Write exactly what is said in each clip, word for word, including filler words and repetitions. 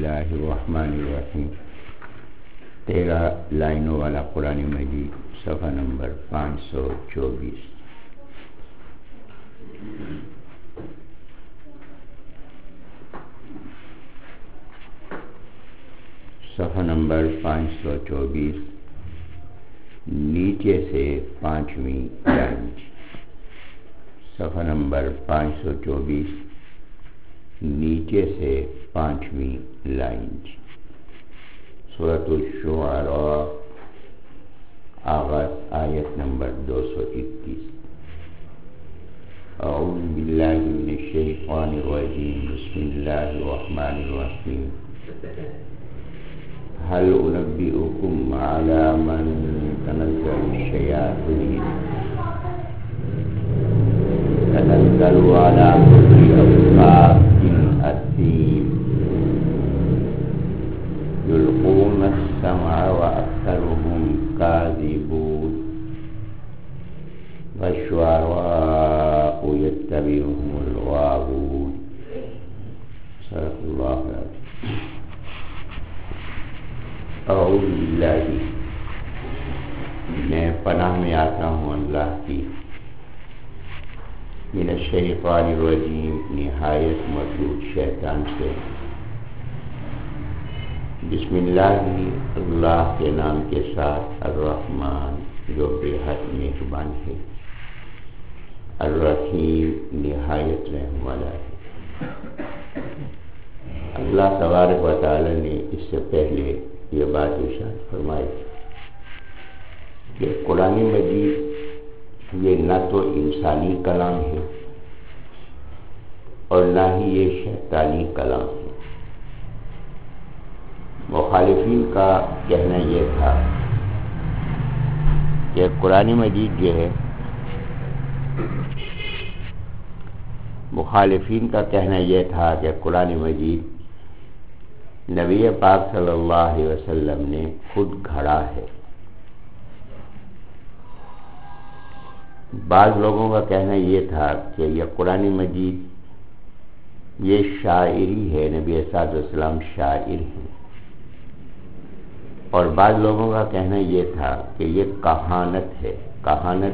اللہ الرحمن الرحیم. تیرہ لائنوں والا قرآن مجید صفحہ نمبر پانچ سو چوبیس. صفحہ نمبر پانچ سو چوبیس نیچے سے پانچویں لائن. صفحہ نمبر پانچ سو چوبیس نیچے سے پانچویں لائن. سورۃ الشعراء آغاز آیت نمبر دو سو اکیس. اعوذ باللہ من الشیطان الرجیم. بسم اللہ الرحمن الرحیم. هل أنبئكم على من تنزل الشياطين تنزل على كل أفاك أثيم يلقون السمع وأكثرهم كاذبون والشعراء يتبعهم الغاوون. صدق الله العظيم. اعوذ باللہ، میں پناہ میں آتا ہوں اللہ کی، من الشیطان الرجیم، نہایت مردود شیطان سے. بسم اللہ، اللہ کے نام کے ساتھ، الرحمن جو بے حد مہربان ہے، الرحیم نہایت رحم والا ہے. اللہ تبارک و تعالی نے اس سے پہلے یہ بات ارشاد فرمائی کہ قرآن مجید یہ نہ تو انسانی کلام ہے اور نہ ہی یہ شیطانی کلام ہے. مخالفین کا کہنا یہ تھا کہ قرآن مجید جو ہے مخالفین کا کہنا یہ تھا کہ قرآن مجید نبی پاک صلی اللہ علیہ وسلم نے خود گھڑا ہے. بعض لوگوں کا کہنا یہ تھا کہ یہ قرآن مجید یہ شاعری ہے، نبی صلی اللہ علیہ وسلم شاعر ہیں. اور بعض لوگوں کا کہنا یہ تھا کہ یہ کہانت ہے. کہانت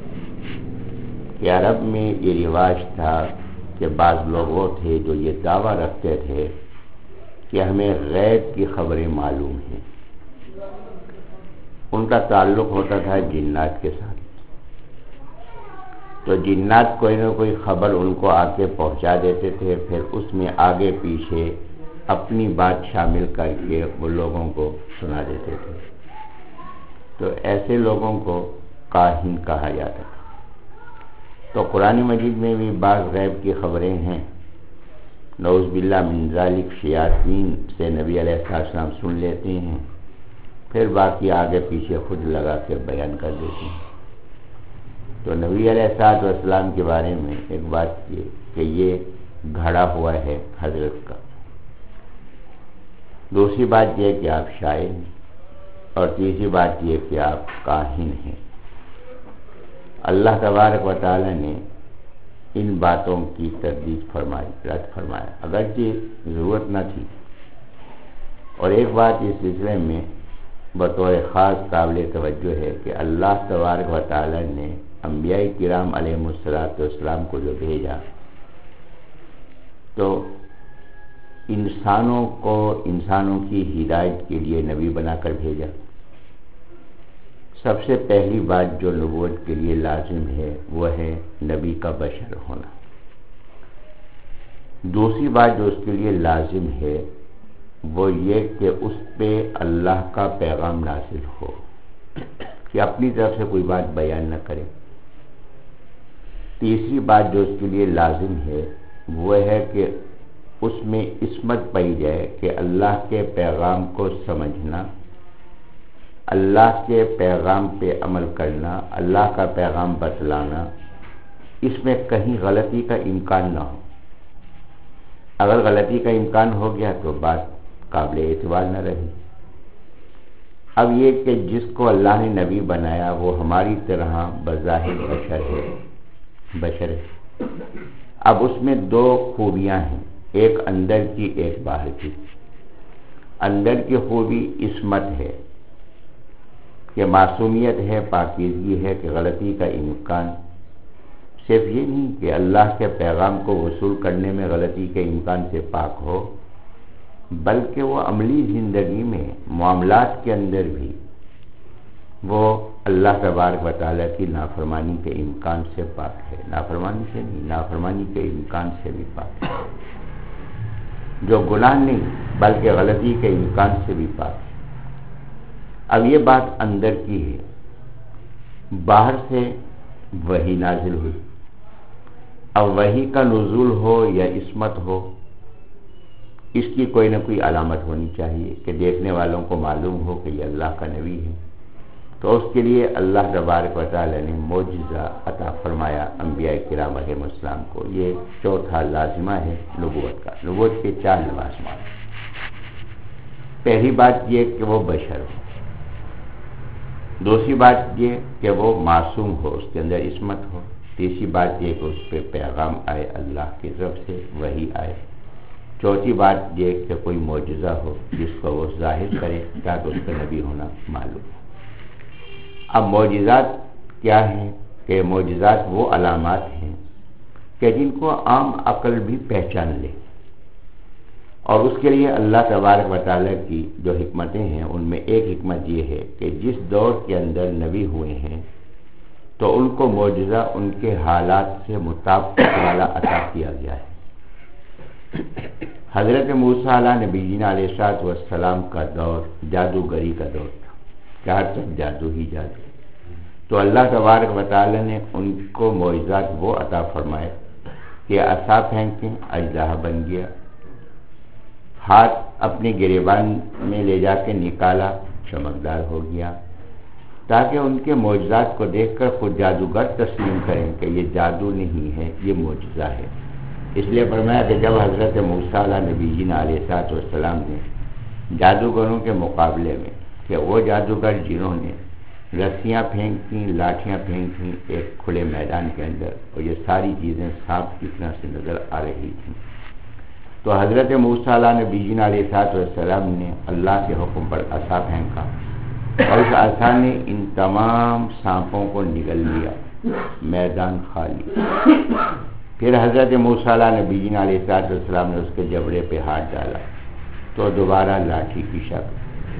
کہ عرب میں یہ رواج تھا کہ بعض لوگ وہ تھے جو یہ دعویٰ رکھتے تھے کہ ہمیں غیب کی خبریں معلوم ہیں. ان کا تعلق ہوتا تھا جنات کے ساتھ، تو جنات کوئی نہ کوئی خبر ان کو آ کے پہنچا دیتے تھے، پھر اس میں آگے پیچھے اپنی بات شامل کر کے وہ لوگوں کو سنا دیتے تھے. تو ایسے لوگوں کو کاہن کہا جاتا تھا. تو قرآن مجید میں بھی بعض غیب کی خبریں ہیں. نعوذ باللہ من ذالک شیاطین سے نبی علیہ السلام سن لیتے ہیں، پھر باقی آگے پیچھے خود لگا کے بیان کر دیتے ہیں. تو نبی علیہ السلام کے بارے میں ایک بات یہ کہ یہ گھڑا ہوا ہے حضرت کا. دوسری بات یہ کہ آپ شاعر ہیں، اور تیسری بات یہ کہ آپ کاہن ہیں. اللہ تبارک و تعالی نے ان باتوں کی تردید فرمائی، رد فرمایا، اگرچہ ضرورت نہ تھی. اور ایک بات اس سلسلے میں بطور خاص قابل توجہ ہے کہ اللہ تبارک و تعالی نے انبیاء کرام علیہ الصلوۃ والسلام کو جو بھیجا تو انسانوں کو انسانوں کی ہدایت کے لیے نبی بنا کر بھیجا. سب سے پہلی بات جو نبوت کے لیے لازم ہے وہ ہے نبی کا بشر ہونا. دوسری بات جو اس کے لیے لازم ہے وہ یہ کہ اس پہ اللہ کا پیغام نازل ہو، کہ اپنی طرف سے کوئی بات بیان نہ کرے. تیسری بات جو اس کے لیے لازم ہے وہ ہے کہ اس میں عصمت پائی جائے کہ اللہ کے پیغام کو سمجھنا، اللہ کے پیغام پہ عمل کرنا، اللہ کا پیغام بتلانا، اس میں کہیں غلطی کا امکان نہ ہو. اگر غلطی کا امکان ہو گیا تو بات قابل اعتبار نہ رہی. اب یہ کہ جس کو اللہ نے نبی بنایا وہ ہماری طرح بظاہر بشر ہے بشر ہے اب اس میں دو خوبیاں ہیں، ایک اندر کی ایک باہر کی. اندر کی خوبی عصمت ہے کہ معصومیت ہے، پاکیزگی ہے، کہ غلطی کا امکان صرف یہ نہیں کہ اللہ کے پیغام کو وصول کرنے میں غلطی کے امکان سے پاک ہو، بلکہ وہ عملی زندگی میں معاملات کے اندر بھی وہ اللہ تبارک و تعالیٰ کی نافرمانی کے امکان سے پاک ہے۔ نافرمانی سے نہیں، نافرمانی کے امکان سے بھی پاک ہے، جو گناہ نہیں بلکہ غلطی کے امکان سے بھی پاک ہے۔ اب یہ بات اندر کی ہے، باہر سے وحی نازل ہوئی، اب وحی کا نزول ہو یا عصمت ہو، اس کی کوئی نہ کوئی علامت ہونی چاہیے کہ دیکھنے والوں کو معلوم ہو کہ یہ اللہ کا نبی ہے۔ تو اس کے لیے اللہ تبارک و تعالی نے معجزہ عطا فرمایا انبیاء کرام علیہ السلام کو۔ یہ چوتھا لازمہ ہے نبوت کا۔ نبوت کے چار لوازمات۔ پہلی بات یہ کہ وہ بشر ہو، دوسری بات یہ کہ وہ معصوم ہو، اس کے اندر عصمت ہو، تیسری بات یہ کہ اس پہ پیغام آئے اللہ کی طرف سے، وحی آئے، چوتھی بات یہ کہ کوئی معجزہ ہو جس کو وہ ظاہر کرے تاکہ اس کا نبی ہونا معلوم ہو۔ اب معجزات کیا ہیں؟ کہ معجزات وہ علامات ہیں کہ جن کو عام عقل بھی پہچان لے، اور اس کے لیے اللہ تبارک و تعالیٰ کی جو حکمتیں ہیں ان میں ایک حکمت یہ ہے کہ جس دور کے اندر نبی ہوئے ہیں تو ان کو معجزہ ان کے حالات سے مطابقت والا عطا کیا گیا ہے۔ حضرت موسیٰ علیہ نبی علیہ الصلوۃ والسلام کا دور جادوگری کا دور تھا، چار تک جادو ہی جادو، تو اللہ تبارک و تعالیٰ نے ان کو معجزات وہ عطا فرمائے کہ عصا پھینکیں اژدہا بن گیا، ہاتھ اپنے گریبان میں لے جا کے نکالا چمکدار ہو گیا، تاکہ ان کے معجزات کو دیکھ کر خود جادوگر تسلیم کریں کہ یہ جادو نہیں ہے، یہ معجزہ ہے۔ اس لیے فرمایا کہ جب حضرت موسیٰ علیہ نبی علیہ الصلوۃ والسلام نے جادوگروں کے مقابلے میں کہ وہ جادوگر جنہوں نے رسیاں پھینکیں، لاٹھیاں پھینکیں ایک کھلے میدان کے اندر، اور یہ ساری چیزیں سانپ کی طرح سے نظر آ رہی تھیں، تو حضرت موسیٰ علیہ نبی علیہ الصلوۃ والسلام نے اللہ کے حکم پر عصا پھینکا، اور اس عصا نے ان تمام سانپوں کو نگل لیا، میدان خالی۔ پھر حضرت موسیٰ علیہ نبی علیہ الصلوۃ والسلام نے اس کے جبڑے پہ ہاتھ ڈالا تو دوبارہ لاٹھی کی شکل،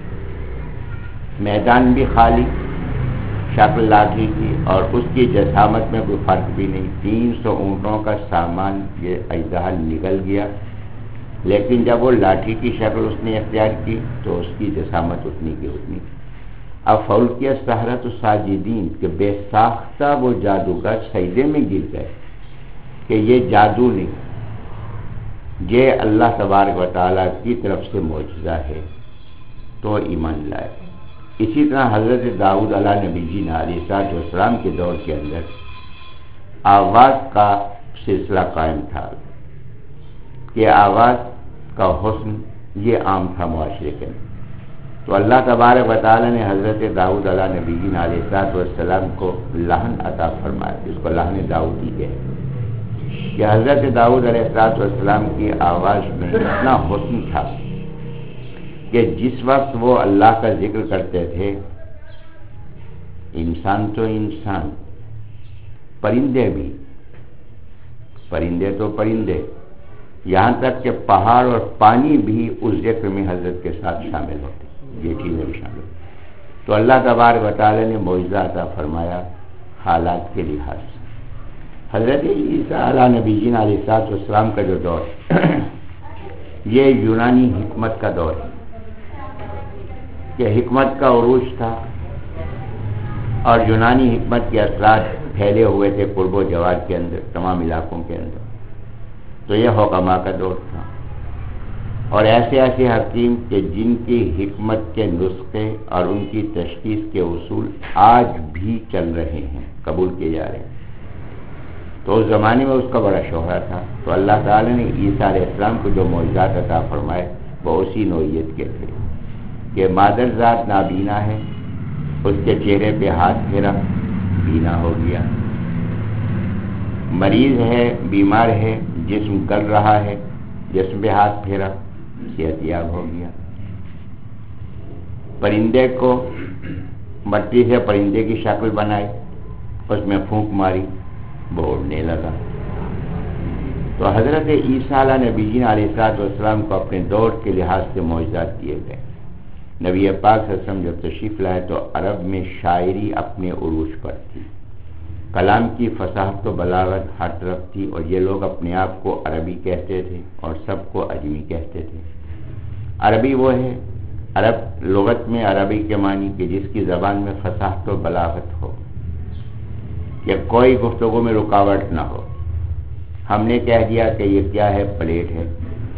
میدان بھی خالی، شکل لاٹھی کی، اور اس کی جسامت میں کوئی فرق بھی نہیں، تین سو اونٹوں کا سامان یہ اژدہا نگل گیا، لیکن جب وہ لاٹھی کی شکل اس نے اختیار کی تو اس کی جسامت اتنی کی اتنی۔ اب فولکیہ سحرۃ الساجدین کہ بے ساختہ وہ جادوگر سجدے میں گر گئے کہ یہ جادو نہیں، یہ اللہ تبارک و تعالیٰ کی طرف سے معجزہ ہے، تو ایمان لائے۔ اسی طرح حضرت داؤد علیہ نبی علیہ الصلوۃ والسلام کے دور کے اندر آواز کا سلسلہ قائم تھا کہ آواز کا حسن یہ عام تھا معاشرے کے اندر، تو اللہ تبارک و تعالیٰ نے حضرت داؤد علیہ نبی علیہ الصلوۃ والسلام کو لحن عطا فرمایا، جس کو لحن داؤدی ہے، کہ حضرت داؤد علیہ الصلوۃ والسلام کی آواز میں اتنا حسن تھا کہ جس وقت وہ اللہ کا ذکر کرتے تھے، انسان تو انسان، پرندے بھی، پرندے تو پرندے، یہاں تک کہ پہاڑ اور پانی بھی اس ذکر میں حضرت کے ساتھ شامل ہوتے، یہ چیزیں بھی شامل ہوتی۔ تو اللہ تبارک و تعالی نے معجزہ عطا فرمایا حالات کے لحاظ سے۔ حضرت عیسیٰ علیہ نبی علیہ الصلوۃ والسلام کا جو دور یہ یونانی حکمت کا دور ہے، کہ حکمت کا عروج تھا، اور یونانی حکمت کے اثرات پھیلے ہوئے تھے قرب و جوار کے اندر، تمام علاقوں کے اندر، تو یہ حکماء کا دور تھا، اور ایسے ایسے حکیم کہ جن کی حکمت کے نسخے اور ان کی تشخیص کے اصول آج بھی چل رہے ہیں، قبول کیے جا رہے ہیں، تو اس زمانے میں اس کا بڑا شہرہ تھا۔ تو اللہ تعالی نے عیسیٰ علیہ السلام کو جو معجزات عطا فرمائے وہ اسی نوعیت کے تھے کہ مادر ذات نابینا ہے، اس کے چہرے پہ ہاتھ پھیرا، بینا ہو گیا، مریض ہے، بیمار ہے، جسم گل رہا ہے، جسم پہ ہاتھ پھیرا، صحت یاب ہو گیا، پرندے کو مٹی سے پرندے کی شکل بنائی، اس میں پھونک ماری، وہ اڑنے لگا۔ تو حضرت عیسیٰ علیہ نبی جی علیہ الصلوۃ والسلام کو اپنے دور کے لحاظ سے معجزات دیے گئے۔ نبی پاک صلی اللہ علیہ وسلم جب تشریف لائے تو عرب میں شاعری اپنے عروج پر تھی، کلام کی فصاحت و بلاغت ہر طرف تھی، اور یہ لوگ اپنے آپ کو عربی کہتے تھے اور سب کو اجمی کہتے تھے۔ عربی وہ ہے، عرب لغت میں عربی کے معنی کہ جس کی زبان میں فصاحت و بلاغت ہو، کہ کوئی گفتگو میں رکاوٹ نہ ہو۔ ہم نے کہہ دیا کہ یہ کیا ہے، پلیٹ ہے،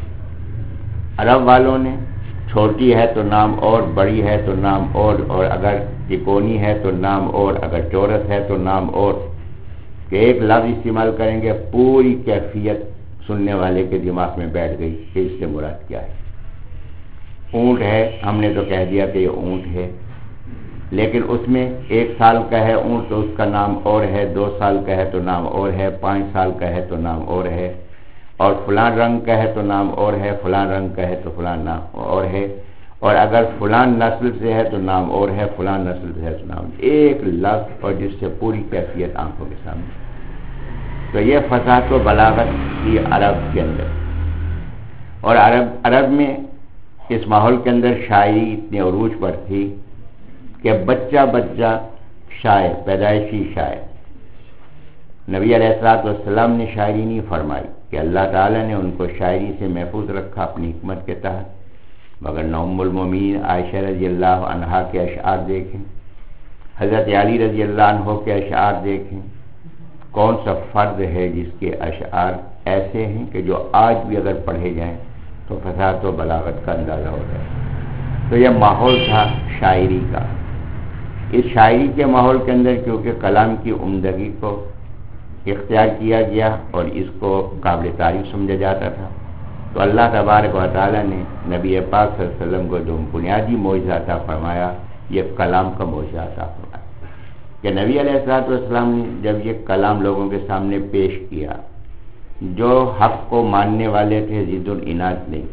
عرب والوں نے چھوٹی ہے تو نام اور، بڑی ہے تو نام اور، اور اگر تکونی ہے تو نام اور، اگر چورس ہے تو نام اور، کہ ایک لفظ استعمال کریں گے پوری کیفیت سننے والے کے دماغ میں بیٹھ گئی کہ اس سے مراد کیا ہے۔ اونٹ ہے، ہم نے تو کہہ دیا کہ یہ اونٹ ہے، لیکن اس میں ایک سال کا ہے اونٹ تو اس کا نام اور ہے، دو سال کا ہے تو نام اور ہے، پانچ سال کا ہے تو نام اور ہے، اور فلان رنگ کا ہے تو نام اور ہے، فلان رنگ کا ہے تو فلان نام اور ہے، اور اگر فلان نسل سے ہے تو نام اور ہے، فلان نسل سے ہے تو نام، ایک لفظ اور جس سے پوری کیفیت آنکھوں کے سامنے۔ تو یہ فصاحت و بلاغت تھی عرب کے اندر، اور عرب عرب میں اس ماحول کے اندر شاعری اتنے عروج پر تھی کہ بچہ بچہ شاعر، پیدائشی شاعر۔ نبی علیہ الصلوۃ والسلام نے شاعری نہیں فرمائی کہ اللہ تعالیٰ نے ان کو شاعری سے محفوظ رکھا اپنی حکمت کے تحت، مگر ام المومنین عائشہ رضی اللہ عنہا کے اشعار دیکھیں، حضرت علی رضی اللہ عنہ کے اشعار دیکھیں، کون سا فرد ہے جس کے اشعار ایسے ہیں کہ جو آج بھی اگر پڑھے جائیں تو فصاحت و بلاغت کا اندازہ ہو جائے۔ تو یہ ماحول تھا شاعری کا۔ اس شاعری کے ماحول کے اندر کیونکہ کلام کی عمدگی کو اختیار کیا گیا اور اس کو قابل تعریف سمجھا جاتا تھا، تو اللہ تبارک و تعالیٰ نے نبی پاک صلی اللہ علیہ وسلم کو جو بنیادی معجزہ عطا فرمایا، یہ کلام کا معجزہ عطا فرمایا کہ نبی علیہ الصلوۃ والسلام نے جب یہ کلام لوگوں کے سامنے پیش کیا، جو حق کو ماننے والے تھے ضد العناد نہیں،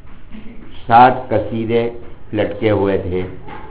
سات قصیدے لٹکے ہوئے تھے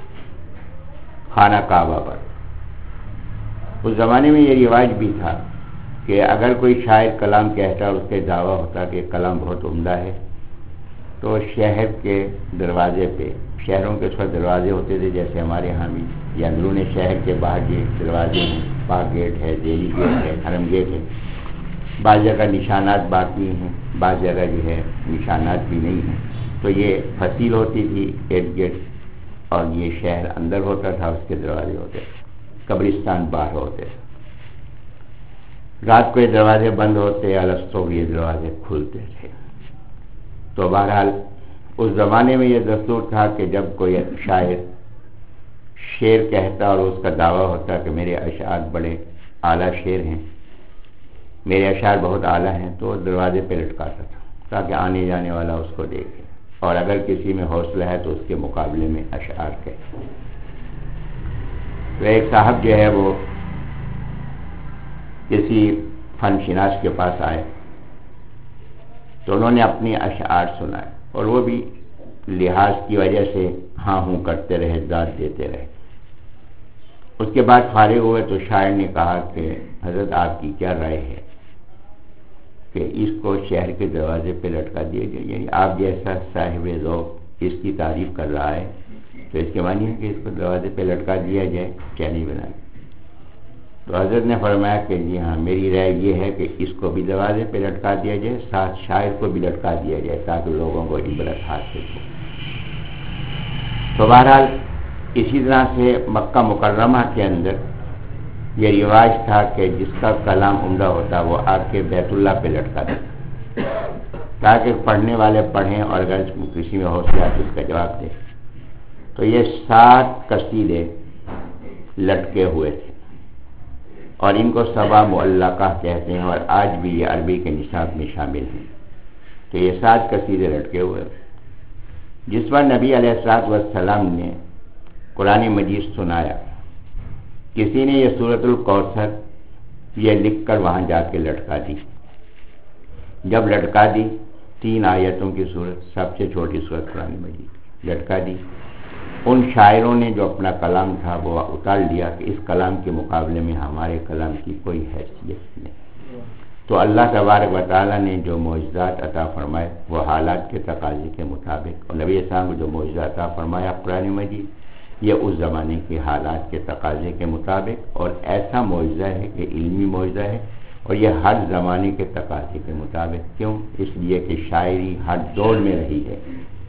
خانہ کعبہ پر۔ اس زمانے میں یہ رواج بھی تھا کہ اگر کوئی شاعر کلام کہتا اور اس کے دعویٰ ہوتا کہ کلام بہت عمدہ ہے، تو شہر کے دروازے پہ، شہروں کے اس پر دروازے ہوتے تھے جیسے ہمارے یہاں بھی، یا اندرون شہر کے باہر یہ دروازے ہیں، پاک گیٹ ہے، دہلی گیٹ ہے، حرم گیٹ ہے، بعض جگہ نشانات باقی ہیں، بعض جگہ جو ہے نشانات بھی نہیں ہیں، تو یہ فصیل ہوتی تھی ایک گیٹ، اور یہ شہر اندر ہوتا تھا، اس کے دروازے ہوتے تھے، قبرستان باہر ہوتے تھے۔ رات کو یہ دروازے بند ہوتے، الستو یہ دروازے کھلتے تھے۔ تو بہرحال اس زمانے میں یہ دستور تھا کہ جب کوئی شاعر شعر کہتا اور اس کا دعویٰ ہوتا کہ میرے اشعار بڑے اعلیٰ شعر ہیں، میرے اشعار بہت اعلیٰ ہیں، تو دروازے پہ لٹکاتا تھا تاکہ آنے جانے والا اس کو دیکھے، اور اگر کسی میں حوصلہ ہے تو اس کے مقابلے میں اشعار کہے۔ تو ایک صاحب جو ہے وہ کسی فن شناس کے پاس آئے تو انہوں نے اپنی اشعار سنائے، اور وہ بھی لحاظ کی وجہ سے ہاں ہوں کرتے رہے، داد دیتے رہے۔ اس کے بعد فارغ ہوئے تو شاعر نے کہا کہ حضرت آپ کی کیا رائے ہے کہ اس کو شہر کے دروازے پہ لٹکا دیا جائے؟ یعنی آپ جیسا صاحب ذوق اس کی تعریف کر رہا ہے تو اس کے معنی ہے کہ اس کو دروازے پہ لٹکا دیا جائے، کیا نہیں بنا؟ تو حضرت نے فرمایا کہ جی ہاں، میری رائے یہ ہے کہ اس کو بھی دروازے پہ لٹکا دیا جائے، ساتھ شاعر کو بھی لٹکا دیا جائے تاکہ لوگوں کو عبرت حاصل ہو۔ تو بہرحال اسی طرح سے مکہ مکرمہ کے اندر یہ رواج تھا کہ جس کا کلام عمدہ ہوتا وہ آ کے بیت اللہ پہ لٹکا دیتا تاکہ پڑھنے والے پڑھیں، اور اگر کسی میں حوصلہ تو اس کا جواب دے۔ تو یہ سات قصیدے لٹکے ہوئے تھے، اور ان کو سبع معلقہ کہتے ہیں، اور آج بھی یہ عربی کے نصاب میں شامل ہیں۔ تو یہ سات قصیدے لٹکے ہوئے، جس پر نبی علیہ الصلوۃ والسلام نے قرآن مجید سنایا، کسی نے یہ سورۃ الکوثر یہ لکھ کر وہاں جا کے لٹکا دی۔ جب لٹکا دی، تین آیتوں کی سورت، سب سے چھوٹی سورت قرآن مجید لٹکا دی، ان شاعروں نے جو اپنا کلام تھا وہ اتار لیا کہ اس کلام کے مقابلے میں ہمارے کلام کی کوئی حیثیت نہیں. تو اللہ تبارک و تعالیٰ نے جو معجزات عطا فرمائے وہ حالات کے تقاضے کے مطابق، اور نبی اسلام کو جو معجزہ عطا فرمایا قرآن مجید یہ اس زمانے کے حالات کے تقاضے کے مطابق، اور ایسا معجزہ ہے کہ علمی معجزہ ہے، اور یہ ہر زمانے کے تقاضے کے مطابق. کیوں؟ اس لیے کہ شاعری ہر دور میں رہی ہے.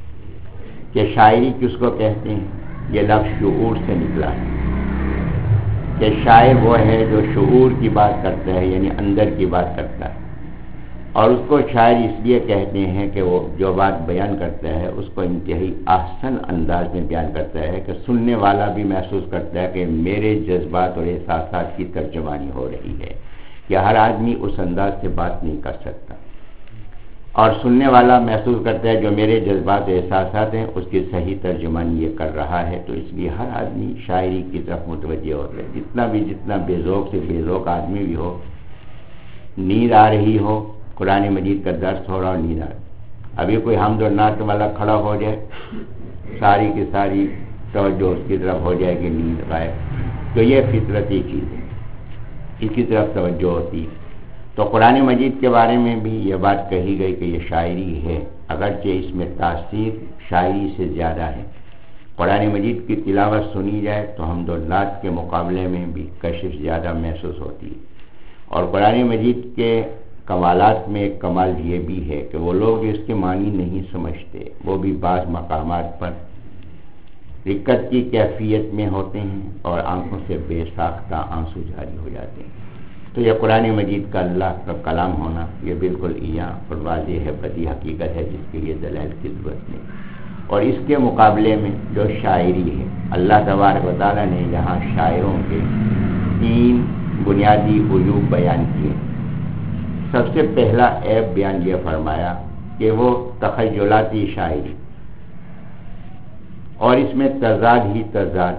کہ شاعری کس کو کہتے ہیں؟ یہ لفظ شعور سے نکلا ہے کہ شاعر وہ ہے جو شعور کی بات کرتا ہے، یعنی اندر کی بات کرتا ہے. اور اس کو شاعر اس لیے کہتے ہیں کہ وہ جو بات بیان کرتا ہے اس کو انتہائی احسن انداز میں بیان کرتا ہے کہ سننے والا بھی محسوس کرتا ہے کہ میرے جذبات اور احساسات کی ترجمانی ہو رہی ہے. کہ ہر آدمی اس انداز سے بات نہیں کر سکتا، اور سننے والا محسوس کرتا ہے جو میرے جذبات و احساسات ہیں اس کی صحیح ترجمانی یہ کر رہا ہے. تو اس لیے ہر آدمی شاعری کی طرف متوجہ ہوتا ہے، جتنا بھی جتنا بے ذوق سے بے ذوق آدمی بھی ہو. نیند آ رہی ہو، قرآن مجید کا درس ہو رہا اور نیند آ رہی، ابھی کوئی حمد و نعت والا کھڑا ہو جائے ساری کی ساری توجہ اس کی طرف ہو جائے گی، نیند غائب. تو یہ فطرتی چیز ہے، اس کی طرف توجہ ہوتی. تو قرآن مجید کے بارے میں بھی یہ بات کہی گئی کہ یہ شاعری ہے، اگرچہ اس میں تاثیر شاعری سے زیادہ ہے. قرآن مجید کی تلاوت سنی جائے تو حمد و نعت کے مقابلے میں بھی کشش زیادہ محسوس ہوتی ہے. اور قرآن مجید کے کمالات میں ایک کمال یہ بھی ہے کہ وہ لوگ جو اس کے معنی نہیں سمجھتے وہ بھی بعض مقامات پر رکت کی کیفیت میں ہوتے ہیں اور آنکھوں سے بے ساختہ آنسو جاری ہو جاتے ہیں. تو یہ قرآن مجید کا اللہ کا کلام ہونا یہ بالکل عیاں اور واضح ہے، بدی حقیقت ہے جس کے لیے دلائل کی ضرورت نہیں. اور اس کے مقابلے میں جو شاعری ہے، اللہ تبارک و تعالیٰ نے یہاں شاعروں کے تین بنیادی عیوب بیان کیے. سب سے پہلا عیب بیان یہ فرمایا کہ وہ تخیلاتی شاعری، اور اس میں تضاد ہی تضاد.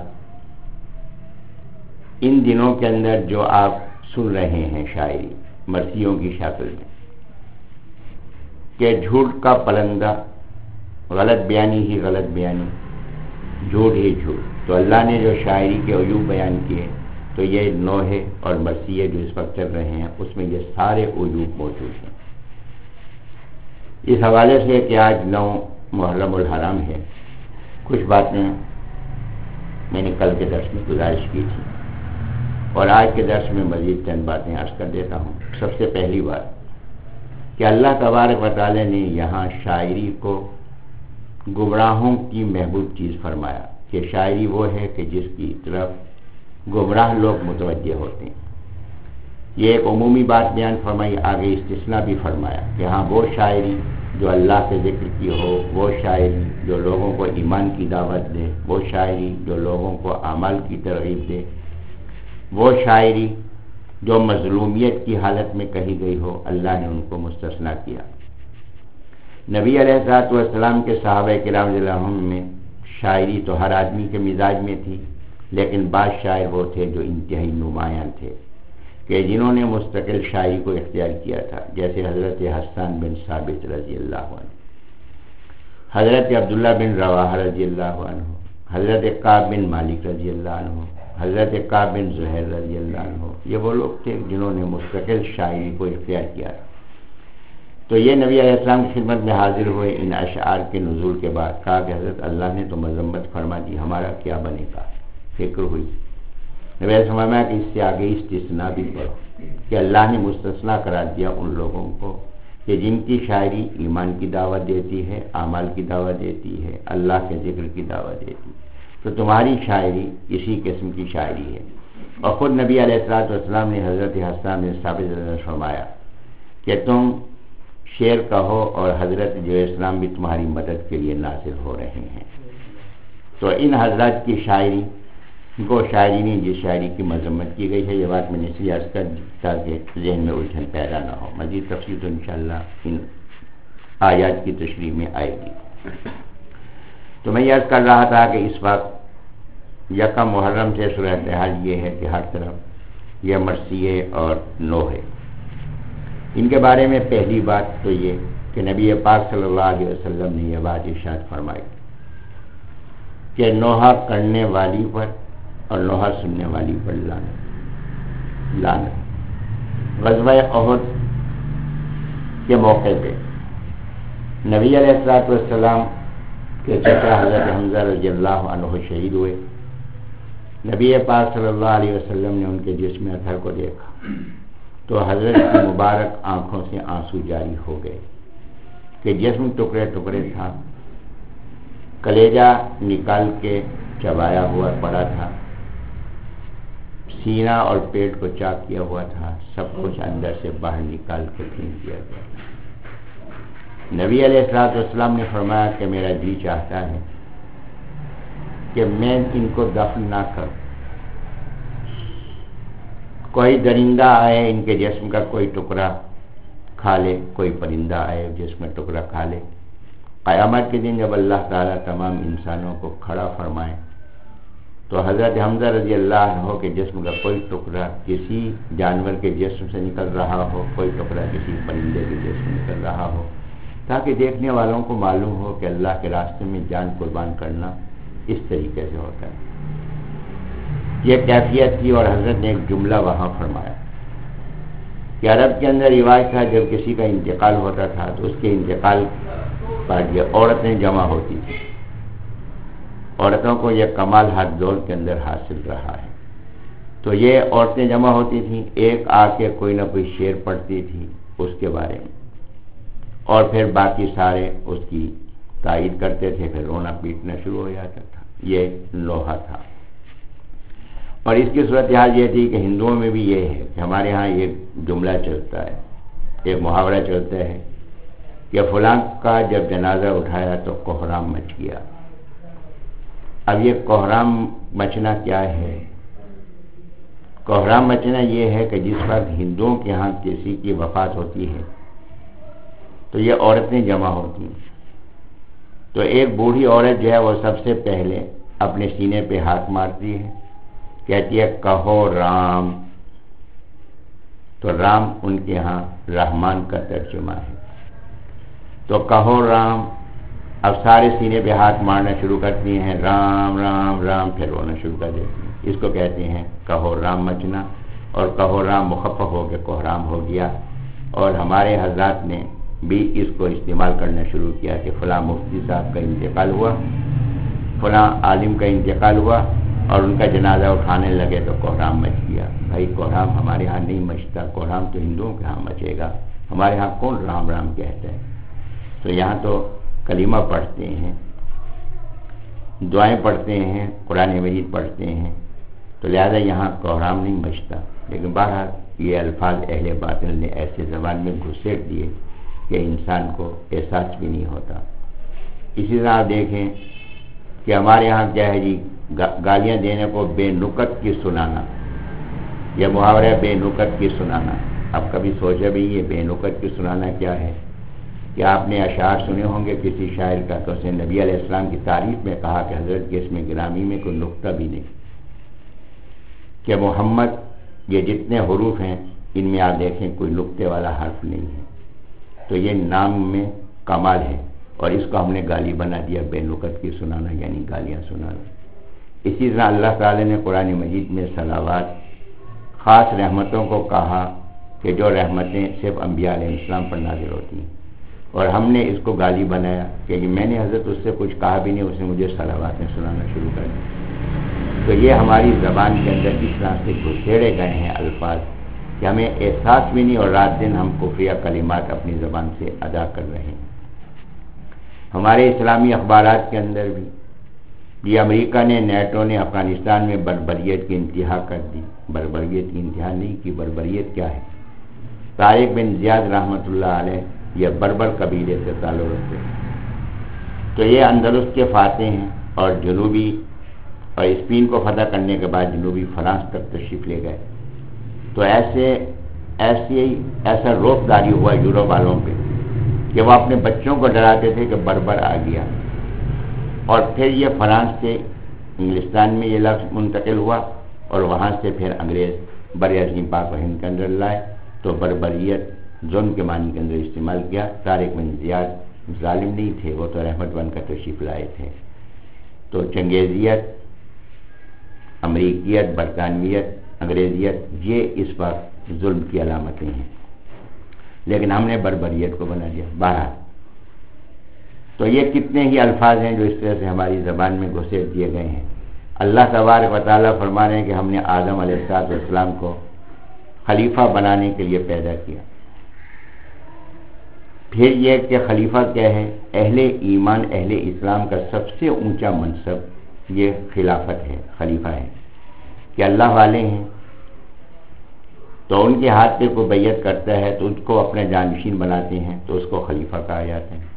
ان دنوں کے اندر جو آپ سن رہے ہیں شاعری مرثیوں کی شکل میں کہ جھوٹ کا پلندہ، غلط بیانی ہی غلط بیانی، جھوٹ ہی جھوٹ. تو اللہ نے جو شاعری کے عیوب بیان کیے تو یہ نوحے اور مرثیے جو اس وقت چل رہے ہیں اس میں یہ سارے عیوب موجود ہیں. اس حوالے سے کہ آج نو محرم الحرام ہے، کچھ باتیں میں نے کل کے درس میں گزارش کی تھی اور آج کے درس میں مزید چند باتیں عرض کر دیتا ہوں. سب سے پہلی بات کہ اللہ تبارک و تعالی نے یہاں شاعری کو گمراہوں کی محبوب چیز فرمایا کہ شاعری وہ ہے کہ جس کی طرف گمراہ لوگ متوجہ ہوتے ہیں. یہ ایک عمومی بات بیان فرمائی، آگے استثناء بھی فرمایا کہ ہاں وہ شاعری جو اللہ کے ذکر کی ہو، وہ شاعری جو لوگوں کو ایمان کی دعوت دے، وہ شاعری جو لوگوں کو اعمال کی ترغیب دے، وہ شاعری جو مظلومیت کی حالت میں کہی گئی ہو، اللہ نے ان کو مستثنیٰ کیا. نبی علیہ الصلوۃ والسلام کے صحابہ کرام رضی اللہ عنہم میں شاعری تو ہر آدمی کے مزاج میں تھی، لیکن بعض شاعر وہ تھے جو انتہائی نمایاں تھے کہ جنہوں نے مستقل شاعری کو اختیار کیا تھا، جیسے حضرت حسان بن ثابت رضی اللہ عنہ، حضرت عبداللہ بن رواحہ رضی اللہ عنہ، حضرت کعب بن مالک رضی اللہ عنہ، حضرت کعب بن زہیر رضی اللہ عنہ. یہ وہ لوگ تھے جنہوں نے مستقل شاعری کو اختیار کیا تھا. تو یہ نبی علیہ السلام کی خدمت میں حاضر ہوئے ان اشعار کے نزول کے بعد، کہا کہ حضرت اللہ نے تو مذمت فرما دی، ہمارا کیا بنے گا. فکر ہوئی، نبی علیہ السلام کہ اس سے آگے استثناء بھی پڑھو کہ اللہ نے مستثنیٰ قرار دیا ان لوگوں کو کہ جن کی شاعری ایمان کی دعوت دیتی ہے، اعمال کی دعوت دیتی ہے، اللہ کے ذکر کی دعوت دیتی ہے. تو تمہاری شاعری اسی قسم کی شاعری ہے. اور خود نبی علیہ الصلوۃ والسلام نے حضرت حسان بن ثابت نے فرمایا کہ تم شعر کہو اور حضرت جو اسلام بھی تمہاری مدد کے لیے نازل ہو رہے ہیں. تو ان حضرات کی شاعری کو شاعری نہیں جس شاعری کی مذمت کی گئی ہے، یہ بات میں نے اس لیے عرض کر دی تاکہ ذہن میں الجھن پیدا نہ ہو. مزید تفصیل تو انشاءاللہ ان آیات کی تشریح میں آئے گی. تو میں یہ عرض کر رہا تھا کہ اس وقت یکم محرم سے صورتحال یہ ہے کہ ہر طرف یہ مرثیے اور نوحے. ان کے بارے میں پہلی بات تو یہ کہ نبی پاک صلی اللہ علیہ وسلم نے یہ بات ارشاد فرمائی کہ کہ نوحہ کرنے والی پر اور نوحہ سننے والی پر لعنت لعنت غزوہ احد کے موقع پہ نبی علیہ الصلوۃ والسلام کے چچا حضرت حمزہ رضی اللہ عنہ شہید ہوئے. نبی پاک صلی اللہ علیہ وسلم نے ان کے جسم اطہر کو دیکھا تو حضرت کی مبارک آنکھوں سے آنسو جاری ہو گئے کہ جسم ٹکڑے ٹکڑے تھا، کلیجہ نکال کے چبایا ہوا پڑا تھا، سینہ اور پیٹ کو چاک کیا ہوا تھا، سب کچھ اندر سے باہر نکال کے پھینک دیا گیا تھا. نبی علیہ الصلوۃ والسلام نے فرمایا کہ میرا جی چاہتا ہے کہ میں ان کو دفن نہ کروں، کوئی درندہ آئے ان کے جسم کا کوئی ٹکڑا کھا لے، کوئی پرندہ آئے جسم کا ٹکڑا کھا لے. قیامت کے دن جب اللہ تعالیٰ تمام انسانوں کو کھڑا فرمائے تو حضرت حمزہ رضی اللہ عنہ کے جسم کا کوئی ٹکڑا کسی جانور کے جسم سے نکل رہا ہو، کوئی ٹکڑا کسی پرندے کے جسم سے نکل رہا ہو، تاکہ دیکھنے والوں کو معلوم ہو کہ اللہ کے راستے میں جان قربان کرنا اس طریقے سے ہوتا ہے. یہ کیفیت تھی. اور حضرت نے ایک جملہ وہاں فرمایا کہ عرب کے اندر رواج تھا جب کسی کا انتقال ہوتا تھا تو اس کے انتقال پر یہ عورتیں جمع ہوتی تھیں. عورتوں کو یہ کمال ہر دور کے اندر حاصل رہا ہے. تو یہ عورتیں جمع ہوتی تھیں، ایک آ کے کوئی نہ کوئی شعر پڑھتی تھی اس کے بارے میں، اور پھر باقی سارے اس کی تائید کرتے تھے، پھر رونا پیٹنا شروع ہو جاتا تھا. یہ لوہا تھا. اور اس کی صورتحال یہ تھی کہ ہندوؤں میں بھی یہ ہے کہ ہمارے ہاں ایک جملہ چلتا ہے، ایک محاورہ چلتا ہے کہ فلاں کا جب جنازہ اٹھایا تو کوہرام مچ گیا. اب یہ کوہرام مچنا کیا ہے؟ کوہرام مچنا یہ ہے کہ جس وقت ہندوؤں کے ہاں کسی کی وفات ہوتی ہے تو یہ عورتیں جمع ہوتی ہیں. تو ایک بوڑھی عورت جو ہے وہ سب سے پہلے اپنے سینے پہ ہاتھ مارتی ہے، کہتی ہے کہو رام. تو رام ان کے ہاں رحمان کا ترجمہ ہے. تو کہو رام. اب سارے سینے پہ ہاتھ مارنا شروع کرتی ہیں، رام رام رام، پھر رونا شروع کر دیتی ہیں. اس کو کہتے ہیں کہو رام مچنا. اور کہو رام مخفف ہو کے کوہرام ہو گیا. اور ہمارے حضرات نے بھی اس کو استعمال کرنا شروع کیا کہ فلاں مفتی صاحب کا انتقال ہوا، فلاں عالم کا انتقال ہوا اور ان کا جنازہ اٹھانے لگے تو کوہرام مچ گیا. بھائی کوہرام ہمارے ہاں نہیں مچتا، کوہرام تو ہندوؤں کے ہاں مچے گا. ہمارے ہاں کون رام رام کہتا ہے؟ تو یہاں تو کلمہ پڑھتے ہیں، دعائیں پڑھتے ہیں، قرآن مجید پڑھتے ہیں، تو لہذا یہاں کوہرام نہیں مچتا. لیکن بہرحال یہ الفاظ اہل باطل نے ایسے زبان میں گھسیٹ دیے کہ انسان کو احساس بھی نہیں ہوتا. اسی طرح آپ دیکھیں کہ ہمارے ہاں کیا ہے جی، گالیاں دینے کو بے نکت کی سنانا، یہ محاورہ بے نکت کی سنانا. اب کبھی سوچا بھی یہ بے نکت کی سنانا کیا ہے؟ کہ آپ نے اشعار سنے ہوں گے کسی شاعر کا، تو اس نے نبی علیہ السلام کی تعریف میں کہا کہ حضرت کے اس میں گرامی میں کوئی نقطہ بھی نہیں، کہ محمد یہ جتنے حروف ہیں ان میں آپ دیکھیں کوئی نقطے والا حرف نہیں ہے. تو یہ نام میں کمال ہے، اور اس کو ہم نے گالی بنا دیا، بے نکت کی سنانا یعنی گالیاں سنانا. اسی طرح اللہ تعالی نے قرآن مجید میں صلوات خاص رحمتوں کو کہا کہ جو رحمتیں صرف انبیاء علیہ السلام پر نازل ہوتی ہیں، اور ہم نے اس کو گالی بنایا کہ میں نے حضرت اس سے کچھ کہا بھی نہیں، اس نے مجھے صلواتیں سنانا شروع کر دی. تو یہ ہماری زبان کے اندر اس طرح سے گھسیڑے گئے ہیں الفاظ کہ ہمیں احساس بھی نہیں، اور رات دن ہم کفریہ کلمات اپنی زبان سے ادا کر رہے ہیں. ہمارے اسلامی اخبارات کے اندر بھی یہ امریکہ نے، نیٹو نے افغانستان میں بربریت کی انتہا کر دی. بربریت کی انتہا نہیں کی. بربریت کیا ہے؟ طارق بن زیاد رحمۃ اللہ علیہ یہ بربر قبیلے سے تعلق رکھتے ہیں. تو یہ اندلس کے فاتح ہیں اور جنوبی اور اسپین کو فتح کرنے کے بعد جنوبی فرانس تک تشریف لے گئے. تو ایسے ایسے ایسا روک داری ہوا یورپ والوں پہ کہ وہ اپنے بچوں کو ڈراتے تھے کہ بربر آ گیا. اور پھر یہ فرانس سے انگلستان میں یہ لفظ منتقل ہوا، اور وہاں سے پھر انگریز بر اعظم پاک و ہند کے اندر لائے تو بربریت ظلم کے معنی کے اندر استعمال کیا. طارق بن زیاد ظالم نہیں تھے، وہ تو رحمت بن کر تشریف لائے تھے. تو چنگیزیت، امریکیت، برطانویت، انگریزیت یہ اس وقت ظلم کی علامتیں ہیں، لیکن ہم نے بربریت کو بنا دیا بہرحال۔ تو یہ کتنے ہی الفاظ ہیں جو اس طرح سے ہماری زبان میں گھسیٹ دیے گئے ہیں۔ اللہ تبارک و تعالیٰ فرما رہے ہیں کہ ہم نے آدم علیہ السلام کو خلیفہ بنانے کے لیے پیدا کیا۔ پھر یہ کہ خلیفہ کیا ہے؟ اہل ایمان، اہل اسلام کا سب سے اونچا منصب یہ خلافت ہے، خلیفہ ہے، کہ اللہ والے ہیں تو ان کے ہاتھ پہ کوئی بیعت کرتا ہے تو اس کو اپنے جانشین بناتے ہیں تو اس کو خلیفہ کہا جاتا ہے۔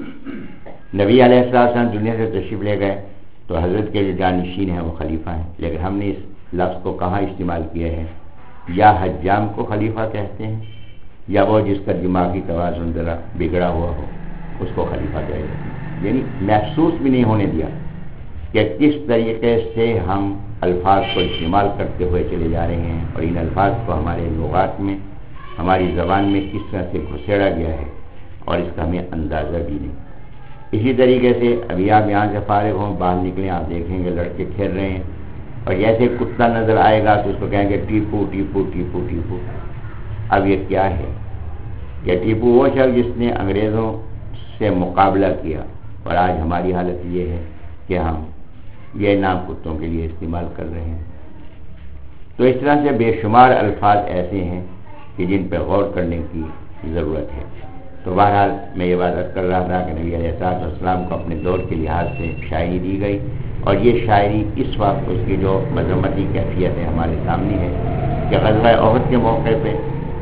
نبی علیہ السلام دنیا سے تشریف لے گئے تو حضرت کے جو جانشین ہیں وہ خلیفہ ہیں، لیکن ہم نے اس لفظ کو کہاں استعمال کیا ہے؟ یا حجام کو خلیفہ کہتے ہیں، یا وہ جس کا دماغی توازن ذرا بگڑا ہوا ہو اس کو خلیفہ کہتے ہیں۔ یعنی محسوس بھی نہیں ہونے دیا کہ کس طریقے سے ہم الفاظ کو استعمال کرتے ہوئے چلے جا رہے ہیں، اور ان الفاظ کو ہمارے لغات میں، ہماری زبان میں کس طرح سے گھسیڑا گیا ہے، اور اس کا ہمیں اندازہ بھی نہیں۔ اسی طریقے سے ابھی آپ یہاں سے فارغ ہوں، باہر نکلیں، آپ دیکھیں گے لڑکے کھیل رہے ہیں، اور جیسے کتا نظر آئے گا تو اس کو کہیں گے ٹیپو ٹیپو ٹیپو ٹیپو۔ اب یہ کیا ہے؟ یہ ٹیپو وہ شخص جس نے انگریزوں سے مقابلہ کیا، اور آج ہماری حالت یہ ہے کہ ہم یہ نام کتوں کے لیے استعمال کر رہے ہیں۔ تو اس طرح سے بے شمار الفاظ ایسے ہیں کہ جن پہ غور کرنے کی ضرورت ہے۔ تو بہرحال میں یہ بات کر رہا تھا کہ نبی علیہ السلام کو اپنے دور کے لحاظ سے شاعری دی گئی، اور یہ شاعری اس وقت اس کی جو مذمتی کیفیت ہے ہمارے سامنے ہے کہ غزوہ احد کے موقع پہ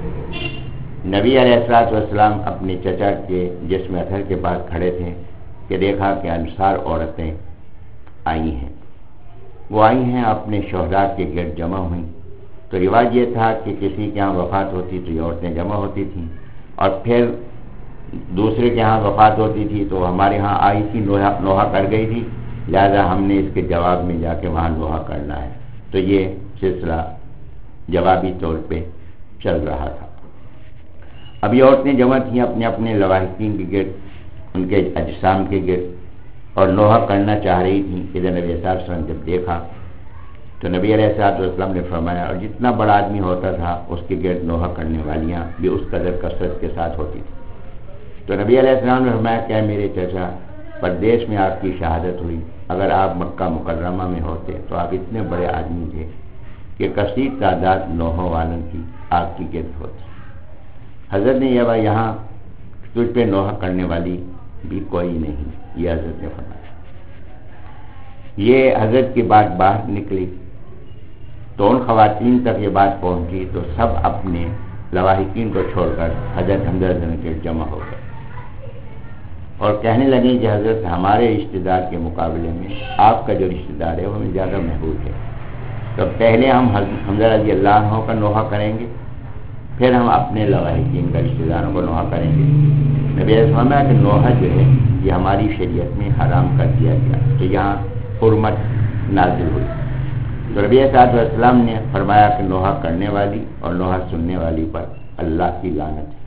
نبی علیہ السلام اپنے چچا کے جسم اطہر کے پاس کھڑے تھے کہ دیکھا کہ انصار عورتیں آئی ہیں، وہ آئی ہیں اپنے شہداء کے گرد جمع ہوئیں۔ تو رواج یہ تھا کہ کسی کے ہاں وفات ہوتی تو یہ عورتیں جمع ہوتی تھیں، اور پھر دوسرے کے ہاں وفات ہوتی تھی تو ہمارے ہاں آئی تھی، نوحہ نوحہ کر گئی تھی، لہذا ہم نے اس کے جواب میں جا کے وہاں نوحہ کرنا ہے۔ تو یہ سلسلہ جوابی طور پہ چل رہا تھا۔ ابھی عورتیں جمع تھیں اپنے اپنے لواحقین کے گرد، ان کے اجسام کے گرد، اور نوحہ کرنا چاہ رہی تھیں۔ ادھر نبی صلی اللہ علیہ وسلم جب دیکھا تو نبی علیہ السلام نے فرمایا، اور جتنا بڑا آدمی ہوتا تھا اس کے گرد نوحہ کرنے والیاں بھی اس قدر کثرت کے ساتھ ہوتی تھی۔ تو نبی علیہ السلام نے فرمایا، کیا میرے چچا پردیش میں آپ کی شہادت ہوئی، اگر آپ مکہ مکرمہ میں ہوتے تو آپ اتنے بڑے آدمی تھے کہ کثیر تعداد نوحہ والوں کی آپ کی گرد ہوتی۔ حضرت نے یہ بات یہاں تجھ پہ نوحہ کرنے والی بھی کوئی نہیں، یہ حضرت نے فرمایا۔ یہ حضرت کی بات باہر نکلی تو ان خواتین تک یہ بات پہنچی تو سب اپنے لواحقین کو چھوڑ کر حضرت حمزہ کے جمع ہو گئے، اور کہنے لگیں کہ حضرت ہمارے رشتہ دار کے مقابلے میں آپ کا جو رشتہ دار ہے وہ ہمیں زیادہ محبوب ہے، تو پہلے ہم حمزہ رضی اللہ عنہ کا نوحہ کریں گے، پھر ہم اپنے لواحقین کا رشتہ داروں کو نوحہ کریں گے۔ نبی علیہ السلام کہ نوحہ جو ہے یہ ہماری شریعت میں حرام کر دیا گیا، تو یہاں حرمت نازل ہوئی۔ تو نبی علیہ السلام نے فرمایا کہ نوحہ کرنے والی اور نوحہ سننے والی پر اللہ کی لعنت ہے۔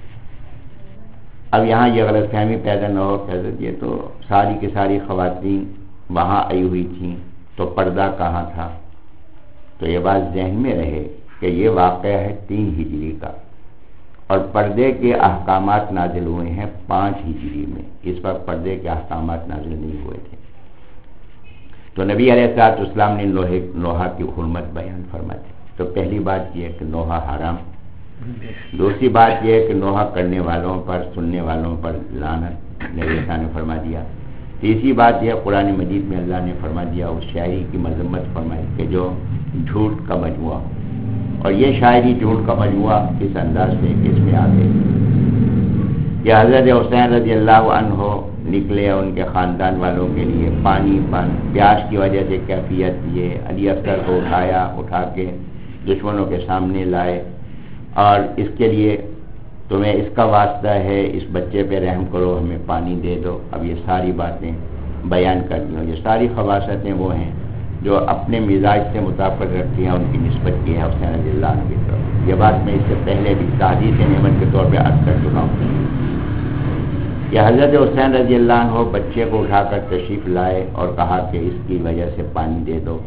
اب یہاں یہ غلط فہمی پیدا نہ ہو کہ حضرت یہ تو ساری کی ساری خواتین وہاں آئی ہوئی تھیں تو پردہ کہاں تھا؟ تو یہ بات ذہن میں رہے کہ یہ واقعہ ہے تین ہجری کا، اور پردے کے احکامات نازل ہوئے ہیں پانچ ہجری میں، اس وقت پردے کے احکامات نازل نہیں ہوئے تھے۔ تو نبی علیہ السلام نے نوحہ کی حرمت بیان فرمائی۔ تو پہلی بات یہ ہے کہ نوحہ حرام، دوسری بات یہ ہے کہ نوحہ کرنے والوں پر، سننے والوں پر لعنت نبی نے فرما دیا۔ تیسری بات یہ قرآن مجید میں اللہ نے فرما دیا اس شاعری کی مذمت فرمائی کہ جو جھوٹ کا مجموعہ، اور یہ شاعری جھوٹ کا مجموعہ اس انداز سے اس میں آ گئی کہ حضرت حسین رضی اللہ عنہ نکلے ان کے خاندان والوں کے لیے پانی پان پیاس کی وجہ سے کیفیت یہ علی اصغر کو اٹھایا، اٹھا کے دشمنوں کے سامنے لائے، اور اس کے لیے تمہیں اس کا واسطہ ہے، اس بچے پہ رحم کرو، ہمیں پانی دے دو۔ اب یہ ساری باتیں بیان کر دی، اور یہ ساری خواصتیں وہ ہیں جو اپنے مزاج سے مطابقت رکھتی ہیں، ان کی نسبت کی ہے حسین رضی اللہ عنہ کی طرف۔ یہ بات میں اس سے پہلے بھی تحدیث نعمت کے طور پہ عرض کر چکا ہوں۔ کہ حضرت حسین رضی اللہ عنہ بچے کو اٹھا کر تشریف لائے اور کہا کہ اس کی وجہ سے پانی دے دو۔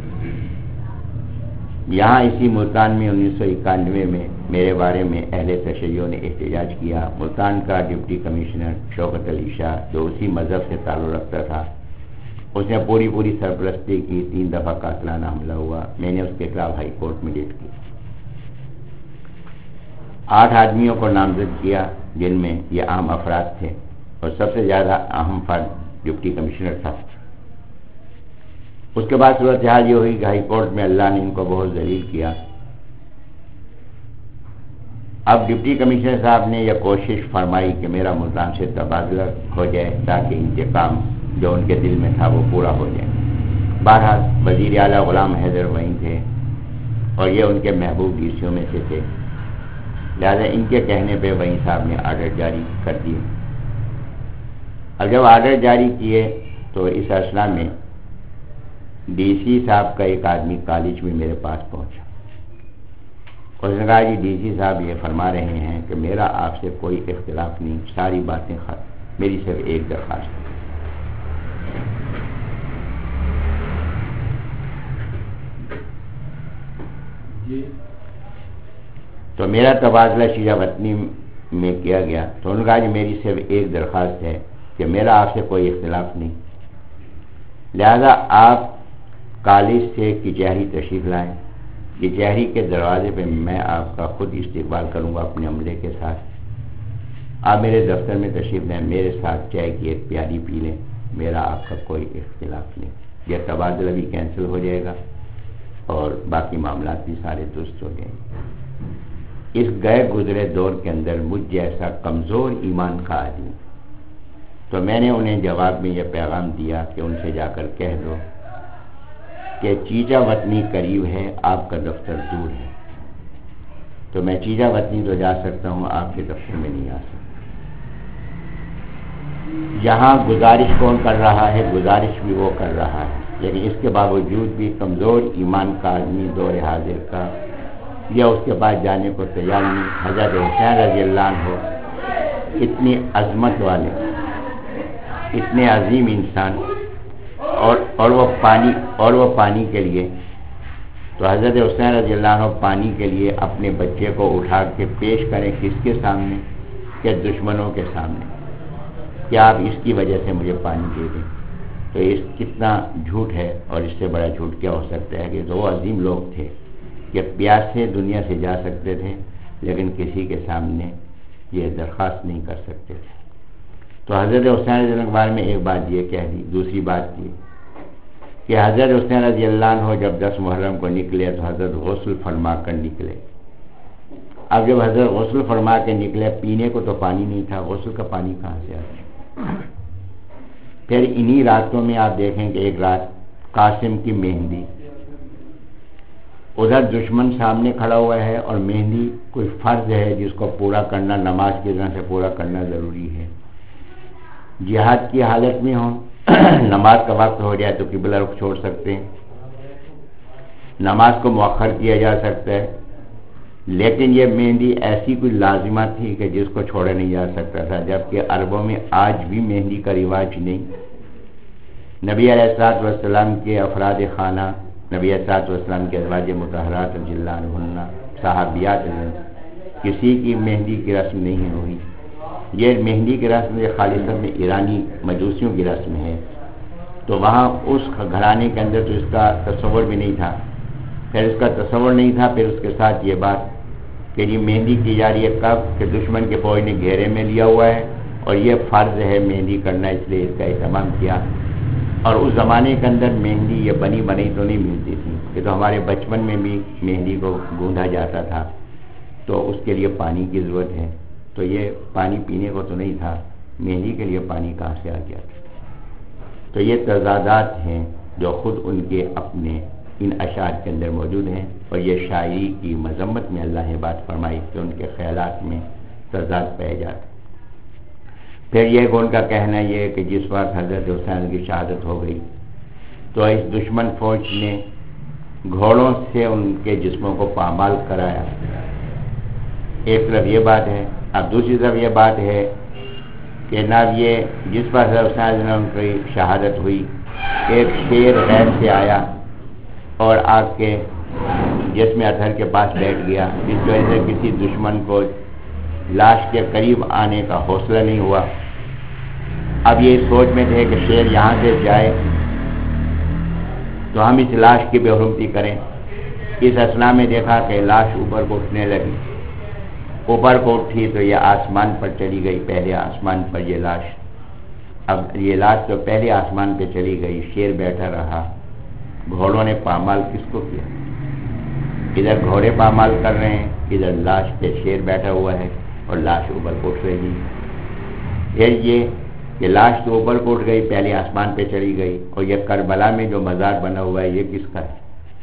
یہاں اسی ملتان میں انیس سو اکانوے میں میرے بارے میں اہل تشیع نے احتجاج کیا۔ ملتان کا ڈپٹی کمشنر شوکت علی شاہ جو اسی مذہب سے تعلق رکھتا تھا، اس نے پوری پوری سرپرستی کی، تین دفعہ قاتلانہ حملہ ہوا۔ میں نے اس کے خلاف ہائی کورٹ میں ریٹ کی، آٹھ آدمیوں کو نامزد کیا جن میں یہ عام افراد تھے اور سب سے زیادہ اہم فرد ڈپٹی کمشنر تھا۔ اس کے بعد صورتحال یہ ہوئی کہ ہائی کورٹ میں اللہ نے ان کو بہت ذلیل کیا۔ اب ڈپٹی کمشنر صاحب نے یہ کوشش فرمائی کہ میرا ملتان سے تبادلہ ہو جائے تاکہ انتقام جو ان کے دل میں تھا وہ پورا ہو جائے۔ بہرحال وزیر اعلیٰ غلام حیدر وہیں تھے اور یہ ان کے محبوب ڈی سیوں میں سے تھے، لہٰذا ان کے کہنے پہ وہیں صاحب نے آرڈر جاری کر دیے۔ اب جب آرڈر جاری کیے تو اس اثنا میں ڈی سی صاحب کا ایک آدمی کالج میں میرے پاس پہنچا۔ اس نے کہا جی ڈی سی صاحب یہ فرما رہے ہیں کہ میرا آپ سے کوئی اختلاف نہیں، ساری باتیں ختم، میری صرف ایک درخواست ہے۔ جی تو میرا تبادلہ شیعہ وطنی میں کیا گیا تو انہوں نے کہا جی میری صرف ایک درخواست ہے کہ میرا آپ سے کوئی اختلاف نہیں، لہذا آپ کالج سے کچہری تشریف لائیں، کچہری کے دروازے پہ میں آپ کا خود استقبال کروں گا اپنے عملے کے ساتھ۔ آپ میرے دفتر میں تشریف لیں، میرے ساتھ چائے کی ایک پیالی پی لیں، میرا آپ کا کوئی اختلاف نہیں، یہ تبادلہ بھی کینسل ہو جائے گا اور باقی معاملات بھی سارے درست ہو جائیں گے۔ اس گئے گزرے دور کے اندر مجھ جیسا کمزور ایمان کا آدمی، تو میں نے انہیں جواب میں یہ پیغام دیا کہ ان سے جا کر کہہ دو کہ چیچا وطنی قریب ہے، آپ کا دفتر دور ہے، تو میں چیچا وطنی تو جا سکتا ہوں، آپ کے دفتر میں نہیں آ سکتا۔ یہاں گزارش کون کر رہا ہے؟ گزارش بھی وہ کر رہا ہے، لیکن اس کے باوجود بھی کمزور ایمان کا آدمی دور حاضر کا یا اس کے بعد جانے کو تیار نہیں۔ حضرت حسین رضی اللہ عنہ اتنی عظمت والے، اتنے عظیم انسان، اور اور وہ پانی اور وہ پانی کے لیے، تو حضرت حسین رضی اللہ عنہ پانی کے لیے اپنے بچے کو اٹھا کے پیش کریں کس کے سامنے؟ کہ دشمنوں کے سامنے، کہ آپ اس کی وجہ سے مجھے پانی دے دیں۔ تو اس کتنا جھوٹ ہے، اور اس سے بڑا جھوٹ کیا ہو سکتا ہے کہ دو عظیم لوگ تھے کہ پیاس سے دنیا سے جا سکتے تھے لیکن کسی کے سامنے یہ درخواست نہیں کر سکتے تھے۔ تو حضرت حسین رضی اللہ عنہ کے بارے میں ایک بات یہ کہہ دی۔ دوسری بات یہ کہ حضرت حسین رضی اللہ عنہ جب دس محرم کو نکلے تو حضرت غسل فرما کر نکلے۔ اب جب حضرت غسل فرما کے نکلے، پینے کو تو پانی نہیں تھا، غسل کا پانی کہاں سے آتا؟ پھر انہی راتوں میں آپ دیکھیں کہ ایک رات قاسم کی مہندی، ادھر دشمن سامنے کھڑا ہوا ہے اور مہندی کوئی فرض ہے جس کو پورا کرنا نماز کی طرح سے پورا کرنا ضروری ہے۔ جہاد کی حالت میں ہوں، نماز کا وقت ہو جائے تو قبلہ رخ چھوڑ سکتے ہیں، نماز کو مؤخر کیا جا سکتا ہے، لیکن یہ مہندی ایسی کوئی لازمہ تھی کہ جس کو چھوڑا نہیں جا سکتا تھا، جبکہ عربوں میں آج بھی مہندی کا رواج نہیں۔ نبی علیہ الصلوۃ والسلام کے افراد خانہ، نبی علیہ الصلوۃ والسلام کے ازواج مطہرات رضی اللہ عنہن، صحابیات نے کسی کی مہندی کی رسم نہیں ہوئی۔ یہ مہندی کی رسم یہ خالصاً میں ایرانی مجوسیوں کی رسم ہے، تو وہاں اس گھرانے کے اندر تو اس کا تصور بھی نہیں تھا۔ پھر اس کا تصور نہیں تھا، پھر اس کے ساتھ یہ بات کہ یہ مہندی کی جا رہی ہے کب کہ دشمن کے فوج نے گھیرے میں لیا ہوا ہے اور یہ فرض ہے مہندی کرنا، اس لیے اس کا اہتمام کیا۔ اور اس زمانے کے اندر مہندی یہ بنی بنی تو نہیں ملتی تھی، یہ تو ہمارے بچپن میں بھی مہندی کو گوندھا جاتا تھا، تو اس کے لیے پانی کی ضرورت ہے، تو یہ پانی پینے کو تو نہیں تھا، مہندی کے لیے پانی کہاں سے آ گیا تھا؟ تو یہ تضادات ہیں جو خود ان کے اپنے ان اشعار کے اندر موجود ہیں، اور یہ شاعری کی مذمت میں اللہ نے بات فرمائی کہ ان کے خیالات میں تضاد پائے جاتے۔ پھر یہ ان کا کہنا یہ ہے کہ جس وقت حضرت حسین کی شہادت ہو گئی تو اس دشمن فوج نے گھوڑوں سے ان کے جسموں کو پامال کرایا۔ ایک طرف یہ بات ہے، اب دوسری طرف یہ بات ہے کہ جناب یہ جس پر حضرت عثمان رضی اللہ عنہ کی شہادت ہوئی، ایک شیر غیر سے آیا اور آ کے جسم اطہر کے پاس بیٹھ گیا، جس وجہ سے کسی دشمن کو لاش کے قریب آنے کا حوصلہ نہیں ہوا۔ اب یہ سوچ میں تھے کہ شیر یہاں سے جائے تو ہم اس لاش کی بے حرمتی کریں۔ اس اثنا میں دیکھا کہ لاش اوپر کو اٹھنے لگی، اوپر کو اٹھی تو یہ آسمان پر چلی گئی، پہلے آسمان پر یہ لاش۔ اب یہ لاش تو پہلے آسمان پہ چلی گئی، شیر بیٹھا رہا۔ گھوڑوں نے پامال کس کو کیا؟ ادھر گھوڑے پامال کر رہے ہیں، ادھر لاش پہ شیر بیٹھا ہوا ہے اور لاش اوپر کو اٹھ رہی ہے۔ پھر یہ کہ لاش تو اوپر کو اٹھ گئی، پہلے آسمان پہ چلی گئی، اور یہ کربلا میں جو مزار بنا ہوا ہے یہ کس کا ہے؟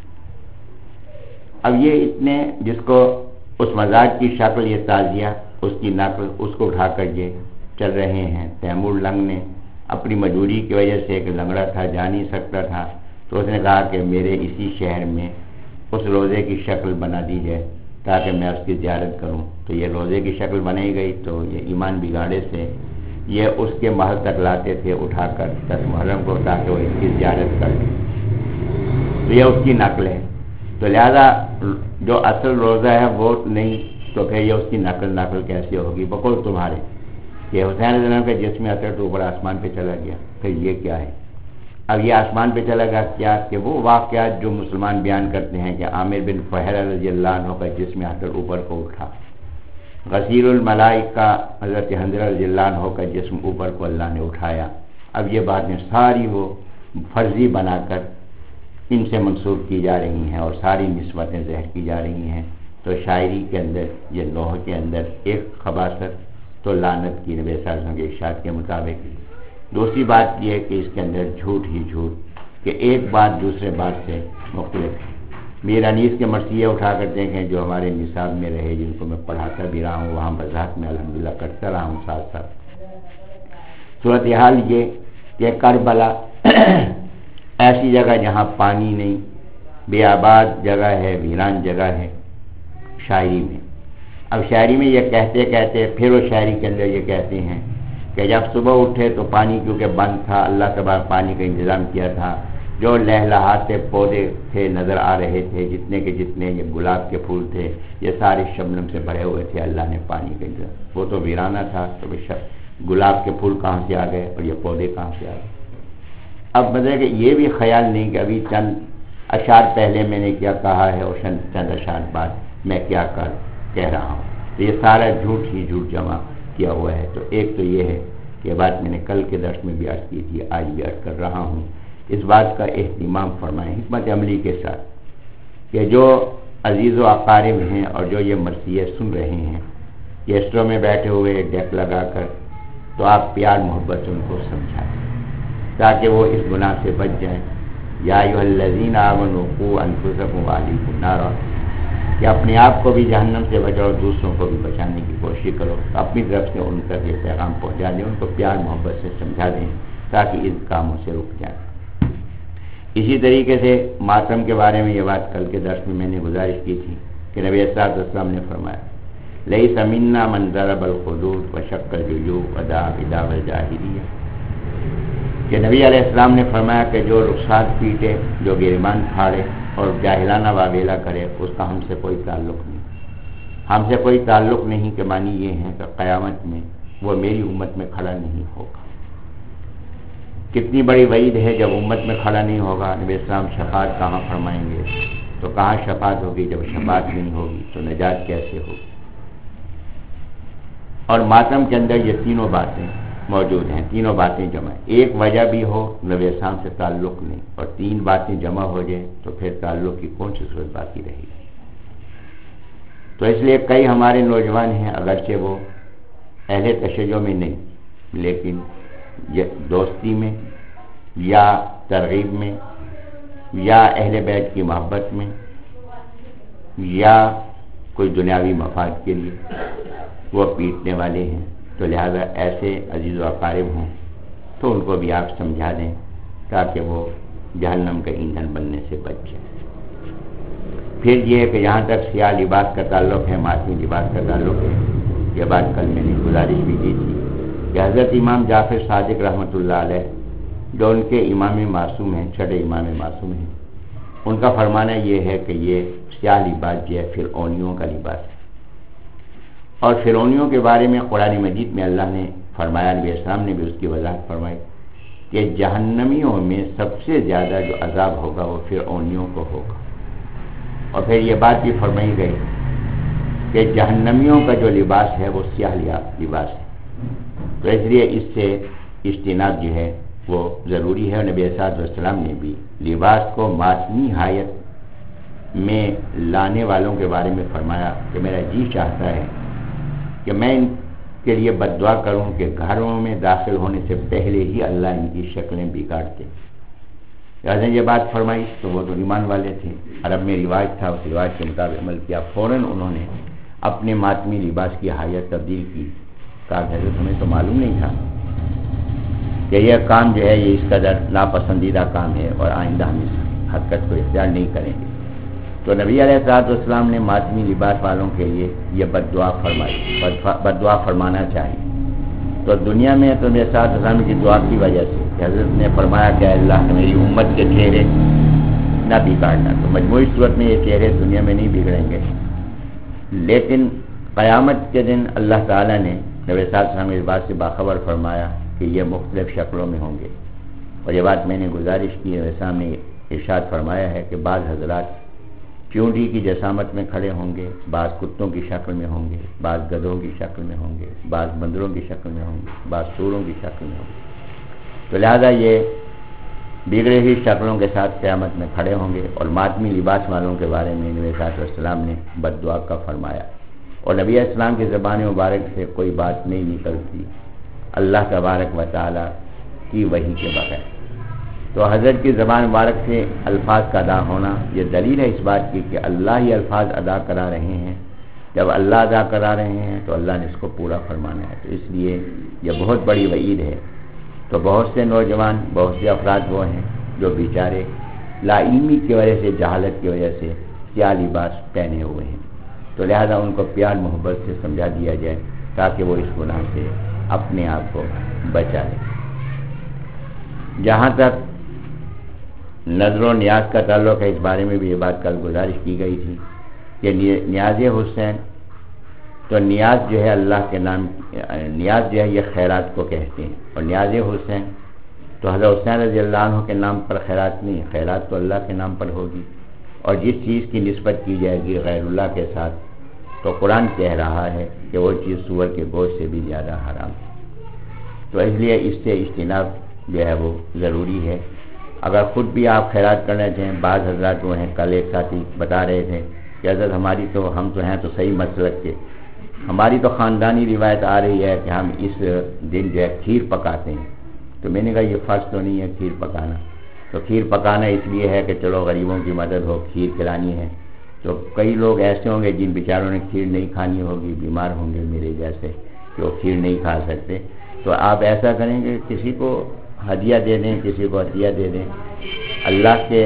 اب یہ اتنے جس کو اس مزار کی شکل، یہ تازیہ اس کی نقل، اس کو اٹھا کر یہ چل رہے ہیں۔ تیمور لنگ نے اپنی مجبوری کی وجہ سے، ایک لنگڑا تھا، جا نہیں سکتا تھا، تو اس نے کہا کہ میرے اسی شہر میں اس روزے کی شکل بنا دی جائے تاکہ میں اس کی زیارت کروں۔ تو یہ روزے کی شکل بنائی گئی، تو یہ ایمان بگاڑے سے یہ اس کے محل تک لاتے تھے اٹھا کر دس محرم کو، تاکہ وہ اس کی زیارت کر لیں۔ تو یہ اس کی نقل ہے۔ تو لہذا جو اصل روزہ ہے وہ نہیں، تو پھر یہ اس کی نقل نقل کیسے ہوگی؟ بقول تمہارے کہ حسین رضی اللہ عنہ کے جسم اثر تو اوپر آسمان پہ چلا گیا، پھر یہ کیا ہے؟ اب یہ آسمان پہ چلا گیا کیا؟ کہ وہ واقعات جو مسلمان بیان کرتے ہیں کہ عامر بن فہر رضی اللہ عنہ کا جسم اثر اوپر کو اٹھا، غسیل الملائکہ حضرت حنظلہ رضی اللہ عنہ کا جسم اوپر کو اللہ نے اٹھایا۔ اب یہ باتیں ساری وہ فرضی بنا کر ان سے منسوخ کی جا رہی ہیں اور ساری نسبتیں زہر کی جا رہی ہیں۔ تو شاعری کے اندر یہ لوح کے اندر ایک خباثت تو لعنت کی، نبی صلی اللہ علیہ وسلم کے ارشاد کے مطابق۔ دوسری بات یہ ہے کہ اس کے اندر جھوٹ ہی جھوٹ، کہ ایک بات دوسرے بات سے مختلف ہے۔ میر انیس کے مرثیے اٹھا کر دیکھیں جو ہمارے نصاب میں رہے، جن کو میں پڑھاتا بھی رہا ہوں، وہاں وضاحت میں الحمدللہ کرتا رہا ہوں ساتھ ساتھ۔ صورتحال یہ کہ کربلا ایسی جگہ جہاں پانی نہیں، بے آباد جگہ ہے، ویران جگہ ہے شاعری میں۔ اب شاعری میں یہ کہتے کہتے پھر وہ شاعری کے اندر یہ کہتے ہیں کہ جب صبح اٹھے تو پانی کیونکہ بند تھا، اللہ تبارک پانی کا انتظام کیا تھا، جو لہلہاتے پودے تھے نظر آ رہے تھے، جتنے کے جتنے یہ گلاب کے پھول تھے، یہ سارے شبنم سے بھرے ہوئے تھے، اللہ نے پانی کا انتظام۔ وہ تو ویرانہ تھا، تو گلاب کے پھول کہاں سے آ گئے اور یہ پودے کہاں سے آ گئے؟ اب مطلب کہ یہ بھی خیال نہیں کہ ابھی چند اشعار پہلے میں نے کیا کہا ہے اور چند اشعار بعد میں کیا کر کہہ رہا ہوں، تو یہ سارا جھوٹ ہی جھوٹ جمع کیا ہوا ہے۔ تو ایک تو یہ ہے کہ بات میں نے کل کے درس میں بھی عرض کی تھی، آج بھی عرض کر رہا ہوں، اس بات کا اہتمام فرمائیں حکمت عملی کے ساتھ کہ جو عزیز و اقارب ہیں اور جو یہ مرثیے سن رہے ہیں گیسٹوں میں بیٹھے ہوئے ڈیک لگا کر، تو آپ پیار محبت سے ان کو سمجھائیں تاکہ وہ اس گناہ سے بچ جائیں۔ یا ایھا الذین آمنوا قوا انفسکم واہلیکم نارا، کہ اپنے آپ کو بھی جہنم سے بچاؤ، دوسروں کو بھی بچانے کی کوشش کرو۔ تو اپنی طرف سے ان تک یہ پیغام پہنچا دیں، ان کو پیار محبت سے سمجھا دیں تاکہ ان کاموں سے رک جائیں۔ اسی طریقے سے ماتم کے بارے میں یہ بات کل کے درس میں میں نے گزارش کی تھی کہ نبی صلی اللہ علیہ وسلم نے فرمایا لیس منا من ضرب الخدود وشق الجیوب ودعا بدعوى الجاہلیہ، کہ نبی علیہ السلام نے فرمایا کہ جو رخسات پیٹے، جو گریبان پھاڑے اور جاہلانہ واویلا کرے، اس کا ہم سے کوئی تعلق نہیں، ہم سے کوئی تعلق نہیں، کہ معنی یہ ہے کہ قیامت میں وہ میری امت میں کھڑا نہیں ہوگا۔ کتنی بڑی وعید ہے، جب امت میں کھڑا نہیں ہوگا، نبی اسلام شفاعت کہاں فرمائیں گے؟ تو کہاں شفاعت ہوگی؟ جب شفاعت نہیں ہوگی تو نجات کیسے ہوگی؟ اور ماتم کے اندر یہ تینوں باتیں موجود ہیں، تینوں باتیں جمع، ایک وجہ بھی ہو نبی اسلام سے تعلق نہیں، اور تین باتیں جمع ہو جائیں تو پھر تعلق کی کون سی صورت باقی رہے گی؟ تو اس لیے کئی ہمارے نوجوان ہیں، اگرچہ وہ اہل تشیع میں نہیں، لیکن دوستی میں یا ترغیب میں یا اہل بیت کی محبت میں یا کوئی دنیاوی مفاد کے لیے وہ پیٹنے والے ہیں۔ تو لہذا ایسے عزیز و اقارب ہوں تو ان کو بھی آپ سمجھا دیں تاکہ وہ جہنم کا ایندھن بننے سے بچ جائیں۔ پھر یہ کہ جہاں تک سیاہ لباس کا تعلق ہے، ماتمی لباس کا تعلق ہے، یہ بات کل میں نے گزارش بھی کی تھی کہ حضرت امام جعفر صادق رحمۃ اللہ علیہ جو ان کے امام معصوم ہیں، چھٹے امام معصوم ہیں، ان کا فرمانا یہ ہے کہ یہ سیاہ لباس جو ہے فرعونیوں کا لباس ہے، اور فرعونیوں کے بارے میں قرآن مجید میں اللہ نے فرمایا، نبی اسلام نے بھی اس کی وضاحت فرمائی کہ جہنمیوں میں سب سے زیادہ جو عذاب ہوگا وہ فرعونیوں کو ہوگا، اور پھر یہ بات بھی فرمائی گئی کہ جہنمیوں کا جو لباس ہے وہ سیاہ لباس ہے، تو اس لیے اس سے اجتناب جو ہے وہ ضروری ہے۔ اور نبی صلی اللہ علیہ وسلم نے بھی لباس کو ماسنی حایت میں لانے والوں کے بارے میں فرمایا کہ میرا جی چاہتا ہے کہ میں ان کے لیے بد دعا کروں کہ گھروں میں داخل ہونے سے پہلے ہی اللہ ان کی شکلیں بگاڑ دے۔ جب یہ بات فرمائی تو وہ تو ایمان والے تھے، عرب میں رواج تھا، اس رواج کے مطابق عمل کیا، فوراً انہوں نے اپنے ماتمی لباس کی حیت تبدیل کی، کہا کہ حضرت ہمیں تو معلوم نہیں تھا کہ یہ کام جو ہے یہ اس قدر ناپسندیدہ کام ہے اور آئندہ ہم اس حرکت کو اختیار نہیں کریں گے۔ تو نبی علیہ الصلوۃ والسلام نے ماتمی لباس والوں کے لیے یہ بد دعا فرمائی، بد دعا فرمانا چاہیے۔ تو دنیا میں تو نبی صلی اللہ علیہ وسلم کی دعا کی وجہ سے کہ حضرت نے فرمایا کہ اللہ میری امت کے چہرے نہ بگاڑنا، تو مجموعی صورت میں یہ چہرے دنیا میں نہیں بگڑیں گے، لیکن قیامت کے دن اللہ تعالیٰ نے نبی صلی اللہ علیہ وسلم اس بات سے باخبر فرمایا کہ یہ مختلف شکلوں میں ہوں گے، اور یہ بات میں نے گزارش کی ہے، سامنے ارشاد فرمایا ہے کہ بعض حضرات چونٹی کی جسامت میں کھڑے ہوں گے، بعض کتوں کی شکل میں ہوں گے، بعض گدھوں کی شکل میں ہوں گے، بعض بندروں کی شکل میں ہوں گے، بعض سوروں کی شکل میں ہوں گے، تو لہذا یہ بگڑے ہوئی شکلوں کے ساتھ قیامت میں کھڑے ہوں گے۔ اور ماتمی لباس والوں کے بارے میں نبی صلی اللہ علیہ وسلم نے بد دعا کا فرمایا، اور نبی علیہ السلام کی زبان مبارک سے کوئی بات نہیں نکلتی اللہ تبارک و تعالی کی وحی کے بغیر۔ تو حضرت کی زبان مبارک سے الفاظ کا ادا ہونا یہ دلیل ہے اس بات کی کہ اللہ ہی الفاظ ادا کرا رہے ہیں، جب اللہ ادا کرا رہے ہیں تو اللہ نے اس کو پورا فرمانا ہے، تو اس لیے یہ بہت بڑی وعید ہے۔ تو بہت سے نوجوان، بہت سے افراد وہ ہیں جو بیچارے لا علمی کی وجہ سے، جہالت کی وجہ سے سیاہ لباس پہنے ہوئے ہیں، تو لہذا ان کو پیار محبت سے سمجھا دیا جائے تاکہ وہ اس گناہ سے اپنے آپ کو بچا لیں۔ جہاں تک نظر و نیاز کا تعلق ہے، اس بارے میں بھی یہ بات کل گزارش کی گئی تھی کہ نیاز حسین، تو نیاز جو ہے اللہ کے نام، نیاز جو ہے یہ خیرات کو کہتے ہیں، اور نیاز حسین تو حضرت حسین رضی اللہ عنہ کے نام پر خیرات نہیں، خیرات تو اللہ کے نام پر ہوگی، اور جس چیز کی نسبت کی جائے گی غیر اللہ کے ساتھ تو قرآن کہہ رہا ہے کہ وہ چیز سور کے گوشت سے بھی زیادہ حرام ہے، تو اس لیے اس سے اجتناب جو ہے وہ ضروری ہے۔ اگر خود بھی آپ خیرات کرنا چاہیں، بعض حضرات وہ ہیں، کل ایک ساتھی بتا رہے تھے کہ حضرت ہماری تو ہم تو ہیں تو صحیح مسلک کے، ہماری تو خاندانی روایت آ رہی ہے کہ ہم اس دن جو ہے کھیر پکاتے ہیں، تو میں نے کہا یہ فرض تو نہیں ہے کھیر پکانا، تو کھیر پکانا اس لیے ہے کہ چلو غریبوں کی مدد ہو، کھیر کھلانی ہے، تو کئی لوگ ایسے ہوں گے جن بیچاروں نے کھیر نہیں کھانی ہوگی، بیمار ہوں گے میرے جیسے کہ وہ کھیر نہیں کھا سکتے، تو آپ ایسا کریں کہ کسی کو ہدیہ دے دیں، کسی کو عطیہ دے دیں، اللہ کے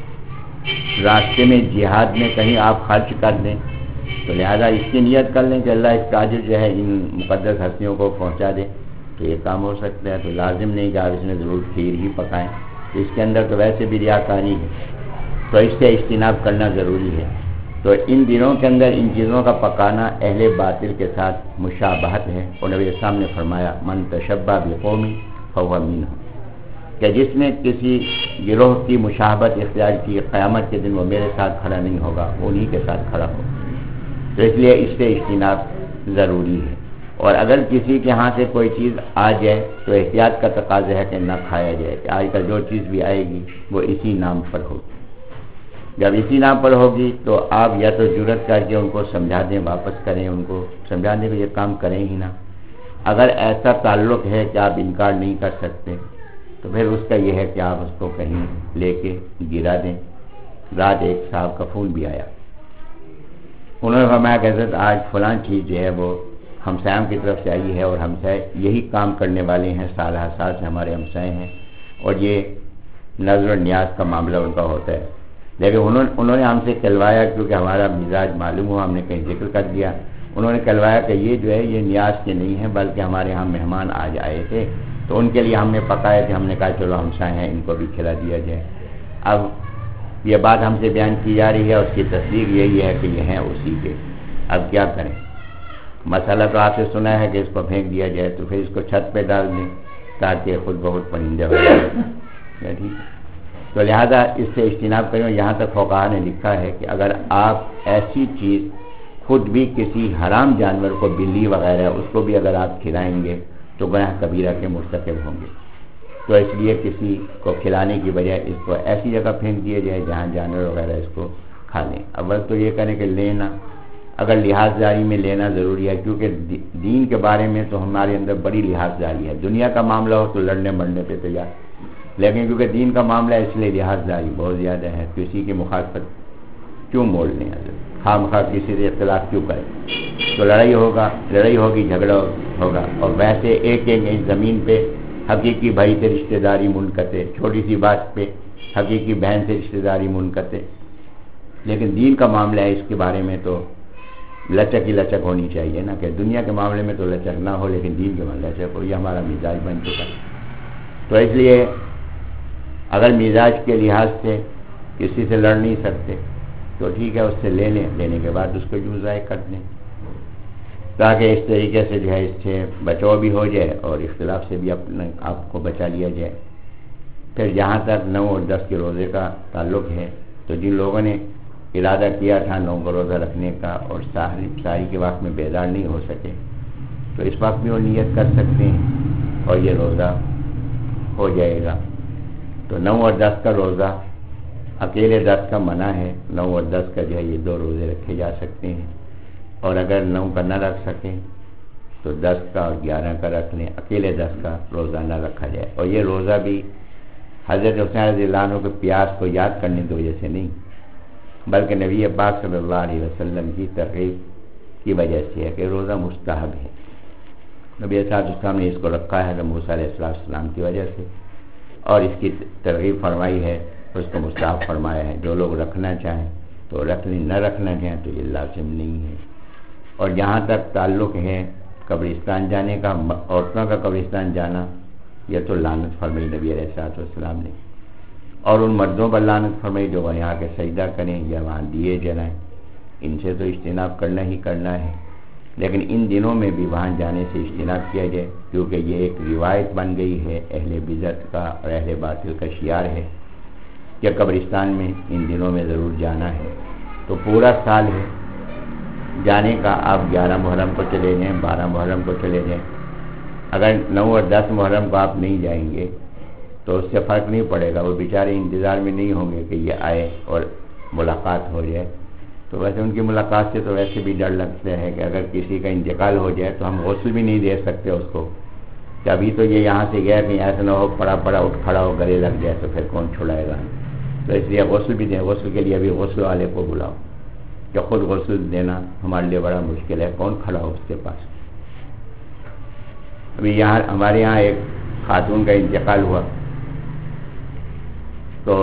راستے میں جہاد میں کہیں آپ خرچ کر دیں، تو لہذا اس کی نیت کر لیں کہ اللہ اس کا اجر جو ہے ان مقدس ہستیوں کو پہنچا دے، تو یہ کام ہو سکتا ہے۔ تو لازم نہیں کہ آپ اس میں ضرور کھیر ہی پکائیں، تو اس کے اندر تو ویسے بھی ریاکاری ہے، تو اس سے اجتناب کرنا ضروری ہے۔ تو ان دنوں کے اندر ان چیزوں کا پکانا اہل باطل کے ساتھ مشابہت ہے، اور نبی اسلام نے فرمایا من تشبہ بقوم فہو منہم، کہ جس نے کسی گروہ کی مشابہت اختیار کی، قیامت کے دن وہ میرے ساتھ کھڑا نہیں ہوگا، وہ انہی کے ساتھ کھڑا ہوگا، تو اس لیے اس سے اجتناب ضروری ہے۔ اور اگر کسی کے ہاں سے کوئی چیز آ جائے تو احتیاط کا تقاضا ہے کہ نہ کھایا جائے، کہ آج کل جو چیز بھی آئے گی وہ اسی نام پر ہوگی، جب اسی نام پر ہوگی تو آپ یا تو جرت کر کے ان کو سمجھا دیں، واپس کریں، ان کو سمجھا دیں کہ یہ کام کریں ہی نہ۔ اگر ایسا تعلق ہے کہ آپ انکار نہیں کر سکتے تو پھر اس کا یہ ہے کہ آپ اس کو کہیں لے کے گرا دیں۔ رات ایک صاحب کا فون بھی آیا، انہوں نے فرمایا کہ حضرت آج فلاں چیز جو ہے وہ ہمسایوں کی طرف سے آئی ہے، اور ہمسائے یہی کام کرنے والے ہیں، سالہ سال سے ہمارے ہمسائے ہیں، اور یہ نظر و نیاز کا معاملہ ان کا ہوتا ہے، لیکن انہوں انہوں نے ہم سے کہلوایا کیونکہ ہمارا مزاج معلوم ہوا، ہم نے کہیں ذکر کر دیا، انہوں نے کہلوایا کہ یہ جو ہے یہ نیاز کے نہیں ہیں بلکہ ہمارے یہاں مہمان آج آئے تھے تو ان کے لیے ہم نے پکائے تھے، ہم نے کہا چلو ہمسائے ہیں ان کو بھی کھلا دیا جائے۔ اب یہ بات ہم سے بیان کی جا رہی ہے، اس کی تصدیق یہی ہے کہ یہ ہیں اسی کے۔ اب کیا کریں؟ مسئلہ تو آپ سے سنا ہے کہ اس کو پھینک دیا جائے، تو پھر اس کو چھت پہ ڈال دیں تاکہ خود بہت پرندے ہو جائے، ٹھیک ہے؟ تو لہذا اس سے اجتناب کریں۔ یہاں تک فقہا نے لکھا ہے کہ اگر آپ ایسی چیز خود بھی کسی حرام جانور کو، بلی وغیرہ اس کو بھی اگر آپ کھلائیں گے تو گناہ کبیرہ کے مرتکب ہوں گے، تو اس لیے کسی کو کھلانے کی بجائے اس کو ایسی جگہ پھینک دیا جائے جہاں جانور وغیرہ اس کو کھا لیں۔ اول تو یہ کریں کہ لینا اگر لحاظ داری میں لینا ضروری ہے، کیونکہ دین کے بارے میں تو ہمارے اندر بڑی لحاظ داری ہے۔ دنیا کا معاملہ ہو تو لڑنے مرنے پہ تیار، لیکن کیونکہ دین کا معاملہ ہے اس لیے لحاظ داری بہت زیادہ ہے۔ کسی کی مخالفت کیوں مول لیں، خواہ مخواہ کسی سے اختلاف کیوں کریں؟ تو لڑائی ہوگا، لڑائی ہوگی، جھگڑا ہوگا، اور ویسے ایک ایک زمین پہ حقیقی بھائی سے رشتہ داری منقطع، چھوٹی سی بات پہ حقیقی بہن سے رشتہ داری منقطع، لیکن دین کا معاملہ ہے اس کے بارے میں تو لچک ہی لچک ہونی چاہیے نا، کہ دنیا کے معاملے میں تو لچک نہ ہو لیکن دین کے معاملے لچک ہو، یہ ہمارا مزاج بن چکا ہے۔ تو اس لیے اگر مزاج کے لحاظ سے کسی سے لڑ نہیں سکتے تو ٹھیک ہے، اس سے لے لیں، لینے کے بعد اس کو جو ضائع کر دیں تاکہ اس طریقے سے جو ہے اس سے بچاؤ بھی ہو جائے اور اختلاف سے بھی اپنے آپ کو بچا لیا جائے۔ پھر جہاں تک نو اور دس کے روزے کا تعلق ہے تو جن لوگوں نے ارادہ کیا تھا نو کا روزہ رکھنے کا اور سحری سحری کے وقت میں بیدار نہیں ہو سکے تو اس وقت بھی وہ نیت کر سکتے ہیں اور یہ روزہ ہو جائے گا۔ تو نو اور دس کا روزہ، اکیلے دس کا منع ہے، نو اور دس کا جو ہے یہ دو روزے رکھے جا سکتے ہیں، اور اگر نو کا نہ رکھ سکیں تو دس کا اور گیارہ کا رکھ لیں، اکیلے دس کا روزہ نہ رکھا جائے۔ اور یہ روزہ بھی حضرت حسین رضی اللہ عنہ کے پیاس کو یاد کرنے کی وجہ سے نہیں، بلکہ نبی پاک صلی اللہ علیہ وسلم کی ترغیب کی وجہ سے ہے کہ روزہ مستحب ہے۔ نبی صلی اللہ علیہ وسلم نے اس کو رکھا ہے موسیٰ علیہ السلام کی وجہ سے، اور اس کی ترغیب فرمائی ہے، اس کو مستحب فرمایا ہے۔ جو لوگ رکھنا چاہیں تو رکھ لیں، نہ رکھنا چاہیں تو یہ لازم نہیں ہے۔ اور جہاں تک تعلق ہے قبرستان جانے کا، عورتوں کا قبرستان جانا، یہ تو لعنت فرمائی نبی علیہ الصلوۃ والسلام نے، اور ان مردوں پر لعنت فرمائی جو وہاں آ کے سجدہ کریں یا وہاں دیے جلائیں، ان سے تو اجتناب کرنا ہی کرنا ہے، لیکن ان دنوں میں بھی وہاں جانے سے اجتناب کیا جائے، کیونکہ یہ ایک روایت بن گئی ہے اہل بدعت کا اور اہل باطل کا شعار ہے کہ قبرستان میں ان دنوں میں ضرور جانا ہے۔ تو پورا سال ہے جانے کا، آپ گیارہ محرم کو چلے جائیں، بارہ محرم کو چلے جائیں، اگر نو اور دس محرم کو آپ نہیں جائیں گے تو اس سے فرق نہیں پڑے گا، وہ بیچارے انتظار میں نہیں ہوں گے کہ یہ آئے اور ملاقات ہو جائے۔ تو ویسے ان کی ملاقات سے تو ویسے بھی ڈر لگتا ہے کہ اگر کسی کا انتقال ہو جائے تو ہم غسل بھی نہیں دے سکتے اس کو، کہ ابھی تو یہ یہاں سے گیا کہ ایسا نہ ہو پڑا پڑا اٹھ کھڑا ہو گلے لگ جائے تو پھر کون چھڑائے گا۔ تو اس لیے غسل بھی دیں، غسل کے لیے ابھی غسل والے کو بلاؤ، کہ خود غسل دینا ہمارے لیے بڑا مشکل ہے، کون کھڑا ہو اس کے پاس۔ ابھی یہاں ہمارے یہاں ایک خاتون کا انتقال ہوا تو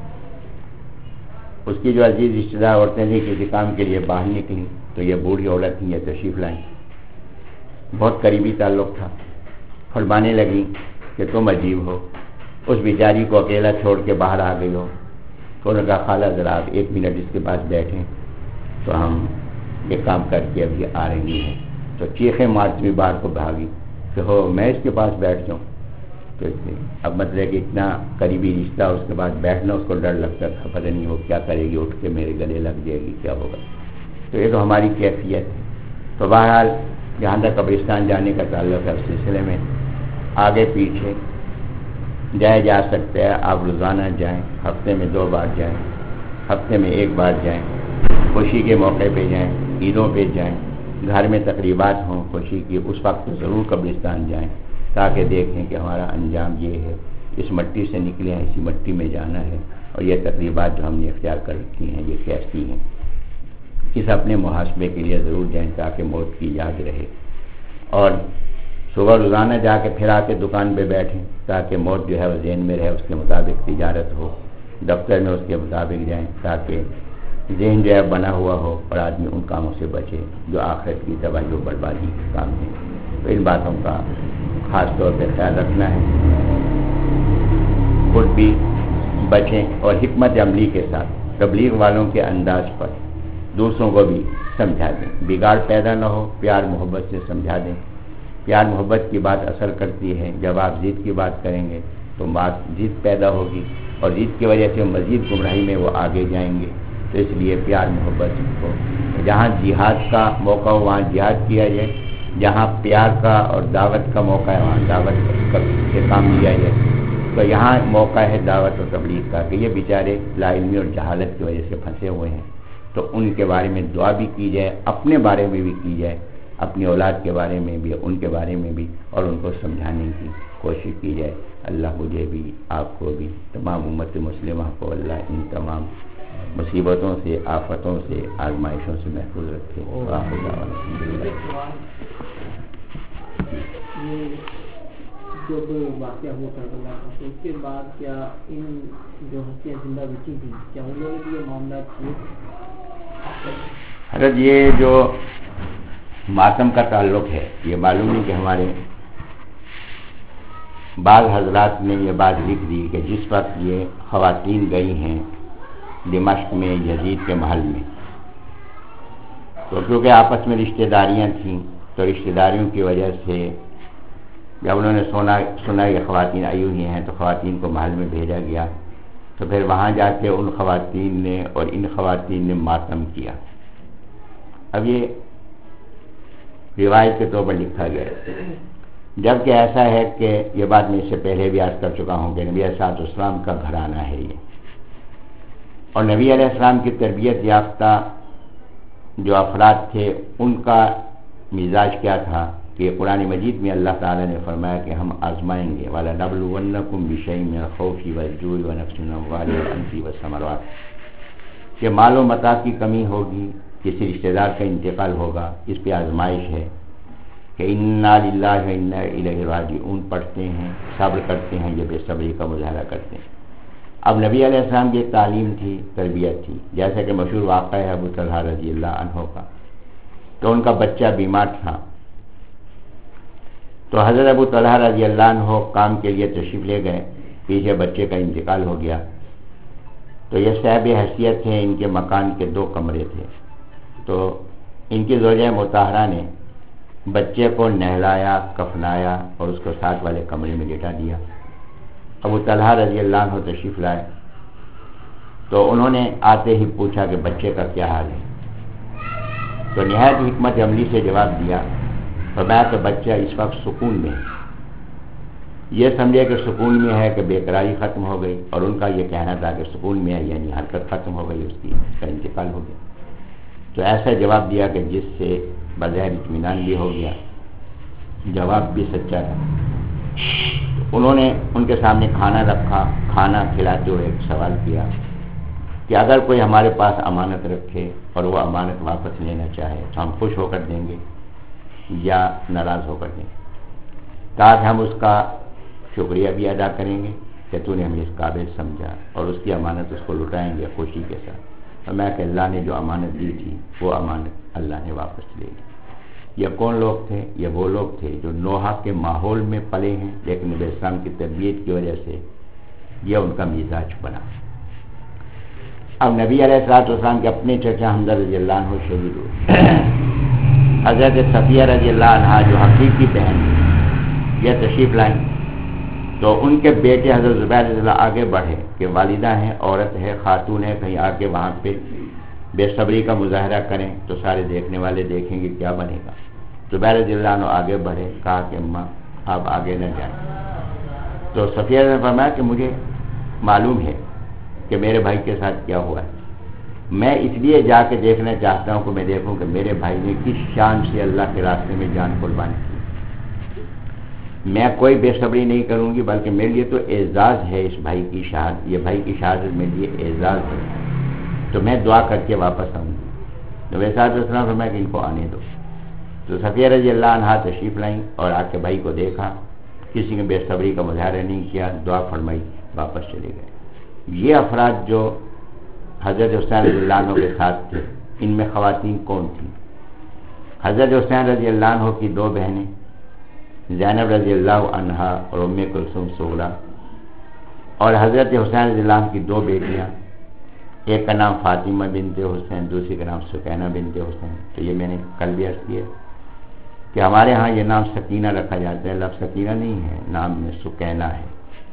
اس کی جو عزیز رشتہ دار عورتیں تھیں کسی کام کے لیے باہر نکلیں تو یہ بوڑھی عورت تھیں، یہ تشریف لائیں، بہت قریبی تعلق تھا، فرمانے لگیں کہ تم عجیب ہو، اس بیچاری کو اکیلا چھوڑ کے باہر آ گئی ہو۔ تو انہوں نے کہا خالہ ذرا آپ ایک منٹ اس کے پاس بیٹھیں تو ہم یہ کام کر کے ابھی آ رہی ہیں۔ تو چیخیں مارتی ہوئی باہر کو بھاگی کہ ہو میں اس کے پاس بیٹھ جاؤں، تو اب مطلب کہ اتنا قریبی رشتہ اس کے بعد بیٹھنا اس کو ڈر لگتا تھا، پتہ نہیں وہ کیا کرے گی، اٹھ کے میرے گلے لگ جائے گی، کیا ہوگا۔ تو یہ تو ہماری کیفیت ہے۔ تو بہرحال جہاں تک قبرستان جانے کا تعلق ہے اس سلسلے میں آگے پیچھے جایا جا سکتا ہے، آپ روزانہ جائیں، ہفتے میں دو بار جائیں، ہفتے میں ایک بار جائیں، خوشی کے موقع پہ جائیں، عیدوں پہ جائیں، گھر میں تقریبات ہوں خوشی کی، اس وقت ضرور قبرستان جائیں تاکہ دیکھیں کہ ہمارا انجام یہ ہے، اس مٹی سے نکلے ہیں، اسی مٹی میں جانا ہے، اور یہ تقریبات جو ہم نے اختیار کر رکھی ہیں یہ کیسی ہیں۔ اس اپنے محاسبے کے لیے ضرور جائیں تاکہ موت کی یاد رہے، اور صبح روزانہ جا کے پھر آ کے دکان پہ بیٹھیں تاکہ موت جو ہے وہ ذہن میں رہے، اس کے مطابق تجارت ہو، دفتر میں اس کے مطابق جائیں تاکہ ذہن جو ہے بنا ہوا ہو اور آدمی ان کاموں سے بچے جو آخرت کی تباہی و بربادی کے کام ہیں. تو ان باتوں کا خاص طور پہ خیال رکھنا ہے، خود بھی بچیں اور حکمت عملی کے ساتھ تبلیغ والوں کے انداز پر دوسروں کو بھی سمجھا دیں. بگاڑ پیدا نہ ہو، پیار محبت سے سمجھا دیں. پیار محبت کی بات اثر کرتی ہے. جب آپ ضد کی بات کریں گے تو بات ضد پیدا ہوگی اور ضد کی وجہ سے مزید گمراہی میں وہ آگے جائیں گے. تو اس لیے پیار محبت کو جہاں جہاد کا موقع ہو وہاں جہاد کیا جائے، جہاں پیار کا اور دعوت کا موقع ہے وہاں دعوت کا کام کیا جائے. تو یہاں موقع ہے دعوت و تبلیغ کا کہ یہ بیچارے لا علمی اور جہالت کی وجہ سے پھنسے ہوئے ہیں، تو ان کے بارے میں دعا بھی کی جائے، اپنے بارے میں بھی کی جائے، اپنی اولاد کے بارے میں بھی، ان کے بارے میں بھی، اور ان کو سمجھانے کی کوشش کی جائے. اللہ مجھے بھی، آپ کو بھی، تمام امت مسلمہ کو اللہ ان تمام مصیبتوں سے، آفتوں سے، آزمائشوں سے محفوظ رکھے. جب واقعہ ہوا کربلا کا تو اس کے بعد کیا ان جو ہستیاں زندہ بچی تھیں کیا انہوں نے بھی یہ معاملات کیے؟ حضرت یہ جو ماتم کا تعلق ہے یہ معلوم ہے کہ ہمارے بعض حضرات نے یہ بات لکھ دی کہ جس وقت یہ خواتین گئی ہیں دمشق میں یزید کے محل میں، تو کیونکہ آپس میں رشتہ داریاں تھیں تو رشتہ داریوں کی وجہ سے جب انہوں نے سنا سنا یہ خواتین آئی ہوئی ہیں تو خواتین کو محل میں بھیجا گیا. تو پھر وہاں جا کے ان خواتین نے اور ان خواتین نے ماتم کیا. اب یہ روایت کے طور پر لکھا گیا ہے، جبکہ ایسا ہے کہ یہ بات میں اس سے پہلے بھی عرض کر چکا ہوں کہ نبی علیہ السلام کا گھرانہ ہے یہ، اور نبی علیہ السلام کی تربیت یافتہ جو افراد تھے ان کا مزاج کیا تھا کہ قرآن مجید میں اللہ تعالیٰ نے فرمایا کہ ہم آزمائیں گے وَلَنَبْلُوَنَّكُمْ بِشَيْءٍ مِّنَ الْخَوْفِ وَالْجُوعِ وَنَقْصٍ مِّنَ الْأَمْوَالِ وَالْأَنفُسِ وَالثَّمَرَاتِ، کہ مال و متاع کی کمی ہوگی، کسی رشتہ دار کا انتقال ہوگا، اس پہ آزمائش ہے کہ اِنَّا لِلَّهِ وَإِنَّا إِلَيْهِ راجعون پڑھتے ہیں، صبر کرتے ہیں، یہ بے صبری کا مظاہرہ کرتے ہیں. اب نبی علیہ السلام کی تعلیم تھی، تربیت تھی، جیسا کہ مشہور واقعہ ہے ابو طلحہ رضی اللہ عنہ کا، تو ان کا بچہ بیمار تھا. تو حضرت ابو طلحہ رضی اللہ عنہ کام کے لیے تشریف لے گئے، پیچھے بچے کا انتقال ہو گیا. تو یہ صاحب حیثیت تھے، ان کے مکان کے دو کمرے تھے، تو ان کی زوجہ مطہرہ نے بچے کو نہلایا، کفنایا اور اس کو ساتھ والے کمرے میں لٹا دیا. ابو طلحہ رضی اللہ عنہ تشریف لائے تو انہوں نے آتے ہی پوچھا کہ بچے کا کیا حال ہے، تو نہایت حکمت عملی سے جواب دیا، فرمایا کہ بچہ اس وقت سکون میں ہے. یہ سمجھے کہ سکون میں ہے کہ بے قراری ختم ہو گئی، اور ان کا یہ کہنا تھا کہ سکون میں ہے یعنی حرکت ختم ہو گئی، اس کی اس کا انتقال ہو گیا. تو ایسا جواب دیا کہ جس سے بظاہر اطمینان بھی ہو گیا، جواب بھی سچا تھا. انہوں نے ان کے سامنے کھانا رکھا، کھانا کھلاتے ہوئے ایک سوال کیا کہ اگر کوئی ہمارے پاس امانت رکھے اور وہ امانت واپس لینا چاہے تو ہم خوش ہو کر دیں گے یا ناراض ہو کر دیں گے؟ تاکہ ہم اس کا شکریہ بھی ادا کریں گے کہ تو نے ہمیں اس قابل سمجھا، اور اس کی امانت اس کو لٹائیں گے خوشی کے ساتھ. اور میں کہ اللہ نے جو امانت دی تھی وہ امانت اللہ نے واپس لے لی. یہ کون لوگ تھے؟ یہ وہ لوگ تھے جو نوحہ کے ماحول میں پلے ہیں، لیکن نبی اسلام کی تربیت کی وجہ سے یہ ان کا مزاج بنا. اب نبی علیہ الصلوۃ والسلام کے اپنے چچا حمزہ رضی اللہ عنہ شہید ہوئے. حضرت صفیہ رضی اللہ عنہا جو حقیقی بہن یہ تشریف لائیں، تو ان کے بیٹے حضرت زبیر رضی اللہ آگے بڑھے کہ والدہ ہیں، عورت ہے، خاتون ہے، کہیں آ کے وہاں پہ بے صبری کا مظاہرہ کریں تو سارے دیکھنے والے دیکھیں گے کیا بنے گا. زبیر رضی اللہ عنہ آگے بڑھے، کہا کہ اماں آپ آگے نہ جائیں. تو صفیہ نے فرمایا کہ مجھے معلوم ہے کہ میرے بھائی کے ساتھ کیا ہوا ہے، میں اس لیے جا کے دیکھنا چاہتا ہوں کہ میں دیکھوں کہ میرے بھائی نے کس شان سے اللہ کے راستے میں جان قربان کی. میں کوئی بے صبری نہیں کروں گی، بلکہ میرے لیے تو اعزاز ہے اس بھائی کی شہادت، یہ بھائی کی شہادت میرے لیے اعزاز ہے، تو میں دعا کر کے واپس آؤں گی. تو ویسا اسلام فرمایا کہ ان کو آنے دو. تو صفیہ رضی اللہ عنہا تشریف لائیں اور آ کے بھائی کو دیکھا، کسی نے بے صبری کا مظاہرہ نہیں کیا، دعا فرمائی، واپس چلے گئے. یہ افراد جو حضرت حسین رضی اللہ عنہ کے ساتھ تھے، ان میں خواتین کون تھیں؟ حضرت حسین رضی اللہ عنہ کی دو بہنیں زینب رضی اللہ عنہا اور ام کلثوم صغریٰ، اور حضرت حسین رضی اللہ عنہ کی دو بیٹیاں، ایک کا نام فاطمہ بنت حسین، دوسری کا نام سکینہ بنت حسین۔ تو یہ میں نے کل بھی عرض کیا کہ ہمارے ہاں یہ نام سکینہ رکھا جاتا ہے، لفظ سکینہ نہیں ہے، نام میں سکینہ ہے۔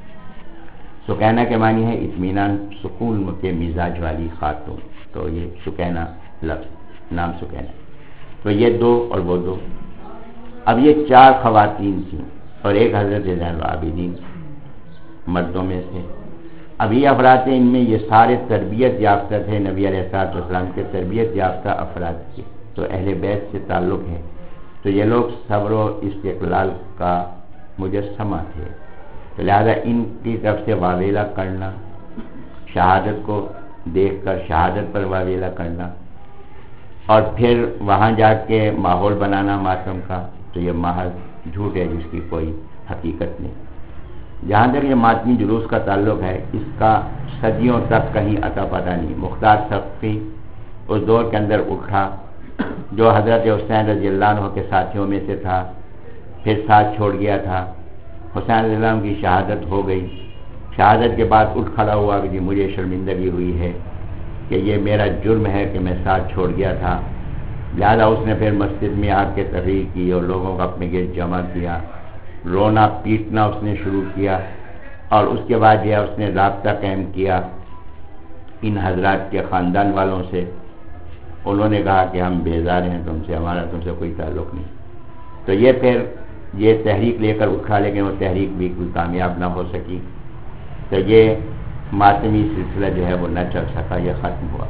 سکینہ کے معنی ہے اطمینان، سکون کے مزاج والی خاتون، تو یہ سکینہ لفظ، نام سکینہ۔ تو یہ دو اور وہ دو، اب یہ چار خواتین تھیں اور ایک حضرت زین العابدین مردوں میں سے۔ اب یہ افراد ان میں یہ سارے تربیت یافتہ تھے، نبی علیہ الصلوۃ والسلام کے تربیت یافتہ افراد تھے، تو اہل بیت سے تعلق ہے، تو یہ لوگ صبر و استقلال کا مجسمہ تھے، تو لہذا ان کی طرف سے واویلا کرنا، شہادت کو دیکھ کر شہادت پر واویلا کرنا، اور پھر وہاں جا کے ماحول بنانا ماتم کا، تو یہ محض جھوٹ ہے جس کی کوئی حقیقت نہیں۔ جہاں تک یہ ماتمی جلوس کا تعلق ہے، اس کا صدیوں تک کہیں اتا پتہ نہیں۔ مختار ثقفی اس دور کے اندر اٹھا جو حضرت حسین رضی اللہ عنہ کے ساتھیوں میں سے تھا، پھر ساتھ چھوڑ گیا تھا، حسین رضی اللہ عنہ کی شہادت ہو گئی، شہادت کے بعد اٹھ کھڑا ہوا کہ جی مجھے شرمندگی ہوئی ہے کہ یہ میرا جرم ہے کہ میں ساتھ چھوڑ گیا تھا، لہذا اس نے پھر مسجد میں آ کے تقریر کی اور لوگوں کو اپنے گرد جمع کیا، رونا پیٹنا اس نے شروع کیا، اور اس کے بعد یہ اس نے رابطہ قائم کیا ان حضرات کے خاندان والوں سے۔ انہوں نے کہا کہ ہم بیزار ہیں تم سے، ہمارا تم سے کوئی تعلق نہیں۔ تو یہ پھر یہ تحریک لے کر اٹھا، لیکن وہ تحریک بھی کوئی کامیاب نہ ہو سکی، تو یہ ماتمی سلسلہ جو ہے وہ نہ چل سکا، یہ ختم ہوا۔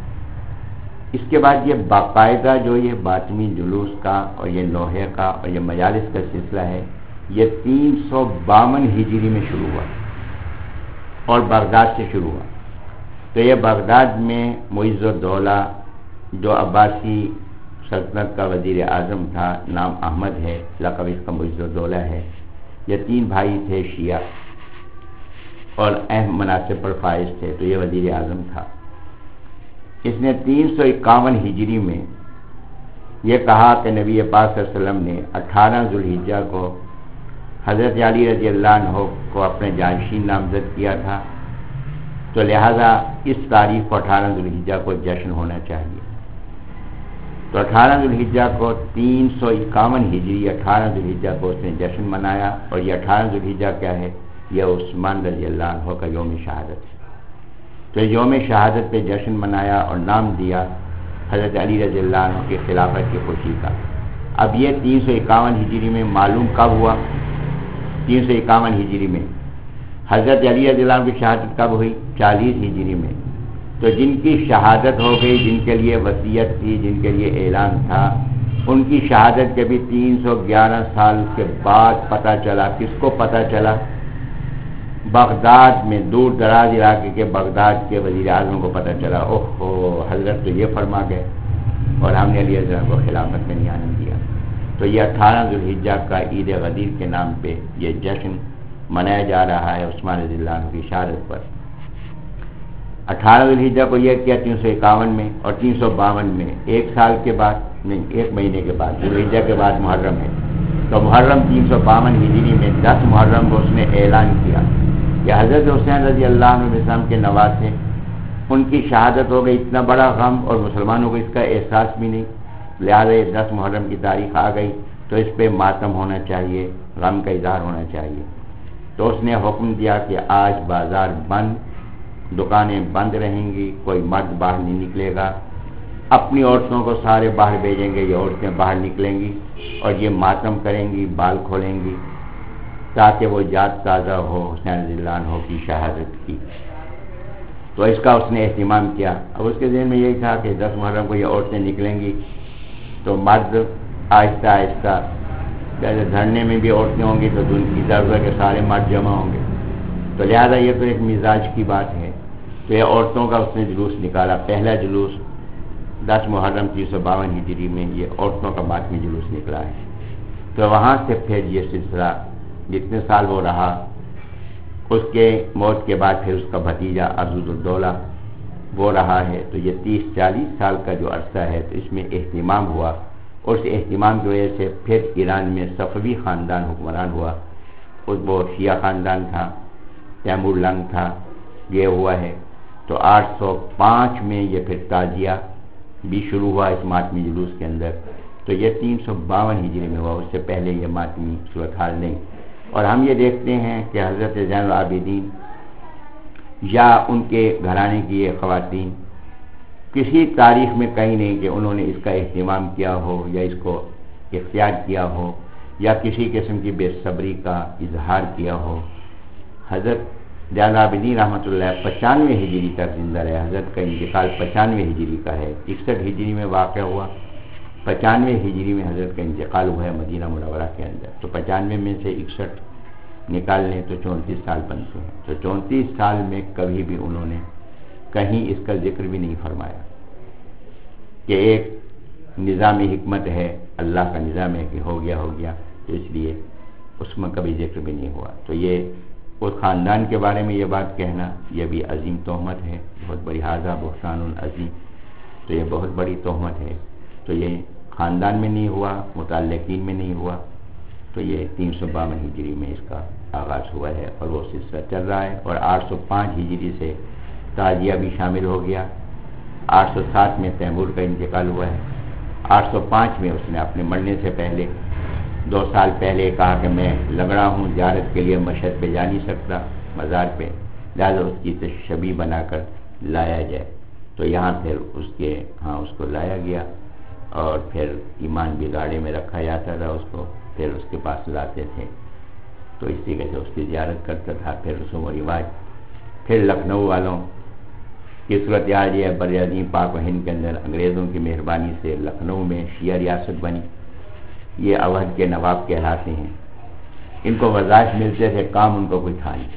اس کے بعد یہ باقاعدہ جو یہ باطنی جلوس کا اور یہ نوحے کا اور یہ مجالس کا سلسلہ ہے، یہ تین سو باون ہجری میں شروع ہوا اور بغداد سے شروع ہوا۔ تو یہ بغداد میں معز الدولہ جو عباسی سلطنت کا وزیر اعظم تھا، نام احمد ہے، لقب اس کا معز الدولہ ہے، یہ تین بھائی تھے شیعہ اور اہم مناصب پر فائز تھے، تو یہ وزیر اعظم تھا۔ اس نے تین سو اکاون ہجری میں یہ کہا کہ نبی پاک صلی اللہ علیہ وسلم نے اٹھارہ ذوالحجہ کو حضرت علی رضی اللہ عنہ کو اپنے جانشین نامزد کیا تھا، تو لہذا اس تاریخ کو اٹھارہ ذوالحجہ کو جشن ہونا چاہیے۔ تو اٹھارہ ذوالحجہ کو تین سو اکاون ہجری اٹھارہ ذوالحجہ کو اس نے جشن منایا، اور یہ اٹھارہ ذوالحجہ کیا ہے؟ یہ عثمان رضی اللہ عنہ کا یوم شہادت ہے۔ تو یوم شہادت پہ جشن منایا اور نام دیا حضرت علی رضی اللہ عنہ کی خلافت کی خوشی کا۔ اب یہ تین سو اکاون ہجری میں معلوم کب ہوا؟ تین سو اکاون ہجری میں حضرت علی رضی اللہ عنہ کی شہادت کب ہوئی؟ چالیس ہجری میں۔ تو جن کی شہادت ہو گئی، جن کے لیے وصیت تھی، جن کے لیے اعلان تھا، ان کی شہادت کے بھی تین سو گیارہ سال کے بعد پتہ چلا۔ کس کو پتہ چلا؟ بغداد میں، دور دراز علاقے کے بغداد کے وزیر اعظم کو پتہ چلا، اوہ ہو حضرت تو یہ فرما گئے اور ہم نے علی رضی اللہ عنہ کو خلافت میں نہیں آنے دیا۔ تو یہ اٹھارہ ذوالحجہ کا عید غدیر کے نام پہ یہ جشن منایا جا رہا ہے عثمان رضی اللہ عنہ کی شہادت پر۔ اٹھارہ ذوالحجہ کو یہ کیا تین سو اکاون میں، اور تین سو باون میں ایک سال کے بعد نہیں، ایک مہینے کے بعد، ذوالحجہ کے بعد محرم ہے، تو محرم تین سو باون ہجری میں دس محرم کو اس نے اعلان کیا کہ حضرت حسین رضی اللہ عنہ السلام کے نواسے، ان کی شہادت ہو گئی، اتنا بڑا غم، اور مسلمانوں کو اس کا احساس بھی نہیں، لہٰذا یہ دس محرم کی تاریخ آ گئی تو اس پہ ماتم ہونا چاہیے، غم کا اظہار ہونا چاہیے۔ تو اس نے حکم دیا کہ آج بازار بند، دکانیں بند رہیں گی، کوئی مرد باہر نہیں نکلے گا، اپنی عورتوں کو سارے باہر بھیجیں گے، یہ عورتیں باہر نکلیں گی اور یہ ماتم کریں گی، بال کھولیں گی، تاکہ وہ یاد تازہ ہو حسین رضی اللہ عنہ کی شہادت کی۔ تو اس کا اس نے اہتمام کیا۔ اب اس کے ذہن میں یہی تھا کہ دس محرم کو یہ عورتیں نکلیں گی تو مرد آہستہ آہستہ، جیسے دھرنے میں بھی عورتیں ہوں گی تو دن کی ضرورت کے سارے مرد جمع ہوں گے، تو لہذا یہ تو ایک مزاج کی بات ہے۔ تو یہ عورتوں کا اس نے جلوس نکالا، پہلا جلوس دس محرم تین سو باون ہجری میں یہ عورتوں کا باطنی جلوس نکلا ہے۔ تو وہاں سے پھر یہ سلسلہ جتنے سال وہ رہا، اس کے موت کے بعد پھر اس کا بھتیجا عضد الدولہ وہ رہا ہے، تو یہ تیس چالیس سال کا جو عرصہ ہے تو اس میں اہتمام ہوا، اور اس اہتمام کی وجہ سے پھر ایران میں صفوی خاندان حکمران ہوا، اس وہ شیعہ خاندان تھا، تیمور لنگ تھا، یہ ہوا ہے۔ تو آٹھ سو پانچ میں یہ پھر تعزیہ بھی شروع ہوا اس ماتمی جلوس کے اندر، تو یہ تین سو باون ہجری میں ہوا، اس سے پہلے یہ ماتمی صورتحال نہیں۔ اور ہم یہ دیکھتے ہیں کہ حضرت زین العابدین یا ان کے گھرانے کی یہ خواتین کسی تاریخ میں کہیں نہیں کہ انہوں نے اس کا اہتمام کیا ہو یا اس کو اختیار کیا ہو یا کسی قسم کی بے صبری کا اظہار کیا ہو۔ حضرت زین العابدین رحمۃ اللہ پچانوے ہجری تک زندہ رہے، حضرت کا انتقال پچانوے ہجری کا ہے، اکسٹھ ہجری میں واقع ہوا، پچانوے ہجری میں حضرت کا انتقال ہوا ہے مدینہ منورہ کے اندر، تو پچانوے میں سے اکسٹھ نکال لیں تو چونتیس سال بنتے ہیں، تو چونتیس سال میں کبھی بھی انہوں نے کہیں اس کا ذکر بھی نہیں فرمایا کہ ایک نظام حکمت ہے، اللہ کا نظام ہے کہ ہو گیا ہو گیا، تو اس لیے اس میں کبھی ذکر بھی نہیں ہوا۔ تو یہ اس خاندان کے بارے میں یہ بات کہنا یہ بھی عظیم تہمت ہے، بہت بڑی، ھذا بہتان عظیم، تو یہ بہت بڑی تہمت ہے۔ تو یہ خاندان میں نہیں ہوا، متعلقین میں نہیں ہوا، تو یہ تین سو باون ہجری میں اس کا آغاز ہوا ہے اور وہ سلسلہ چل رہا ہے، اور آٹھ سو پانچ ہجری سے تعزیہ بھی شامل ہو گیا۔ آٹھ سو سات میں تیمور کا انتقال ہوا ہے، آٹھ سو پانچ میں اس نے اپنے مرنے سے پہلے دو سال پہلے کہا کہ میں لنگڑا ہوں، زیارت کے لیے مشہد پہ جا نہیں سکتا مزار پہ، لہٰذا اس کی تشبیہ بنا کر لایا جائے، تو یہاں پھر اس کے ہاں اس کو لایا گیا، اور پھر ایمان بھی گاڑی میں رکھا جاتا تھا، اس کو پھر اس کے پاس لاتے تھے، تو اس طریقے سے اس کی زیارت کرتا تھا۔ پھر رسوم و رواج، پھر لکھنؤ والوں کی صورتحال یہ ہے، براعظیم پاک و ہند کے اندر انگریزوں کی مہربانی سے لکھنؤ میں شیعہ ریاست بنی، یہ اودھ کے نواب کہلاتے ہیں، ان کو وظائف ملتے تھے، کام ان کو کوئی تھا نہیں،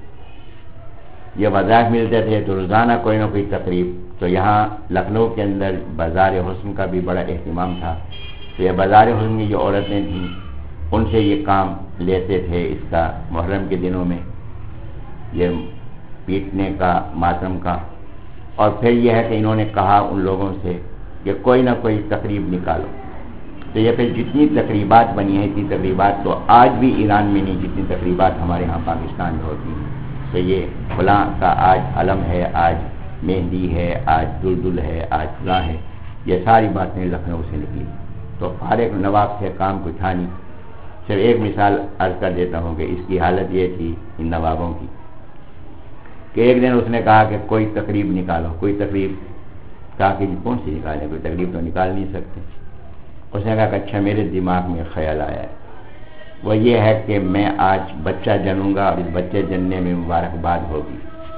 یہ وظائف ملتے تھے تو روزانہ کوئی نہ کوئی تقریب، تو یہاں لکھنؤ کے اندر بازار حسن کا بھی بڑا اہتمام تھا، تو یہ بازار حسن کی جو عورتیں تھیں ان سے یہ کام لیتے تھے، اس کا محرم کے دنوں میں یہ پیٹنے کا، ماتم کا، اور پھر یہ ہے کہ انہوں نے کہا ان لوگوں سے کہ کوئی نہ کوئی تقریب نکالو، تو یہ پھر جتنی تقریبات بنی ہیں اتنی تقریبات تو آج بھی ایران میں نہیں جتنی تقریبات ہمارے ہاں پاکستان میں ہوتی ہیں، تو یہ فلاں کا آج علم ہے، آج مہندی ہے، آج دلدل ہے، آج فلاں ہے، یہ ساری باتیں لکھنؤ سے نکلی، تو فارغ نواب سے کام کوئی تھا نہیں۔ صرف ایک مثال عرض کر دیتا ہوں کہ اس کی حالت یہ تھی ان نوابوں کی کہ ایک دن اس نے کہا کہ کوئی تقریب نکالو، کوئی تقریب، کہا کہ کون سی نکالیں، کوئی تقریب تو نکال نہیں سکتے۔ اس نے کہا کہ اچھا میرے دماغ میں خیال آیا ہے، وہ یہ ہے کہ میں آج بچہ جنوں گا اور اس بچے جننے میں مبارکباد ہوگی۔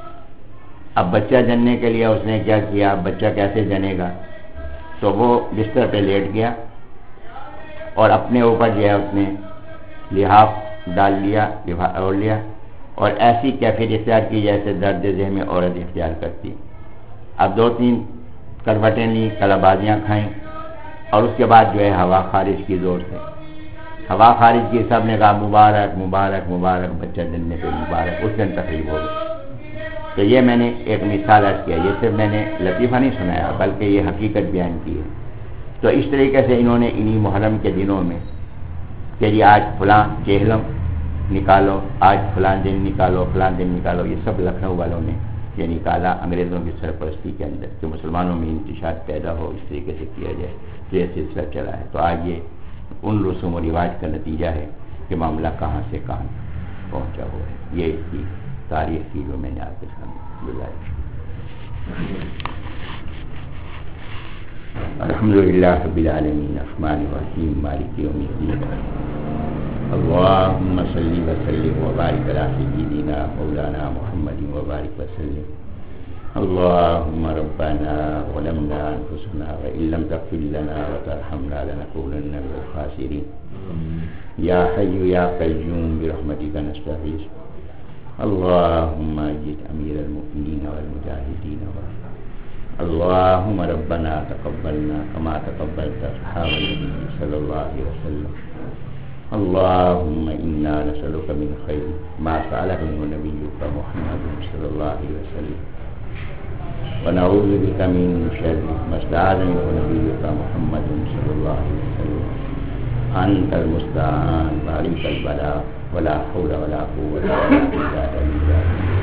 اب بچہ جننے کے لیے اس نے کیا کیا، بچہ کیسے جنے گا، تو وہ بستر پہ لیٹ گیا اور اپنے اوپر جو ہے اس نے لحاف ڈال لیا، اوڑھ لیا، اور ایسی کیفیت اختیار کی جیسے درد ذہن میں عورت اختیار کرتی۔ اب دو تین کروٹیں لیں، کلابازیاں کھائیں، اور اس کے بعد جو ہے ہوا خارج کی، زور سے ہوا خارج کی، سب نے کہا مبارک مبارک مبارک، بچہ جننے پہ مبارک، اس دن تقریب ہو گئی۔ تو یہ میں نے ایک مثال عرض کیا، یہ صرف میں نے لطیفہ نہیں سنایا بلکہ یہ حقیقت بیان کی ہے۔ تو اس طریقے سے انہوں نے انہی محرم کے دنوں میں کہ جی آج فلاں چہلم نکالو، آج فلاں دن نکالو، فلاں دن نکالو، یہ سب لکھنؤ والوں نے یہ نکالا انگریزوں کی سرپرستی کے اندر کہ مسلمانوں میں انتشار پیدا ہو، اس طریقے سے کیا جائے، تو یہ سلسلہ چلا ہے۔ تو آج یہ ان رسوم و رواج کا نتیجہ ہے کہ معاملہ کہاں سے کہاں پہنچا ہوا ہے۔ یہ اس کی تاریخ کی جو میں نے آپ کے سامنے بلائی۔ الحمدللہ رب العالمین، الرحمن الرحیم، مالک یوم الدین، اللہم صلی وسلم وبارک علی سیدنا مولانا محمد وبارک وسلم۔ اللہم ربنا ظلمنا انفسنا وإن لم تغفر لنا وترحمنا لنكونن من الخاسرین۔ یا حی یا قیوم برحمتک نستغیث، اللہم اجد امیر المؤمنین والمجاہدین، اللہم ربنا تقبلنا کما تقبلت اصحاب النبی صلی اللہ علیہ وسلم۔ اللہم انا نسألک من خیر ما سألہ منہ نبیک محمد صلی اللہ علیہ وسلم۔ ونعوذ بك من شر ما استعاذني نبيك محمد صلى الله عليه وسلم أنت المستعان وعليك البلاغ ولا حول ولا قوة إلا بالله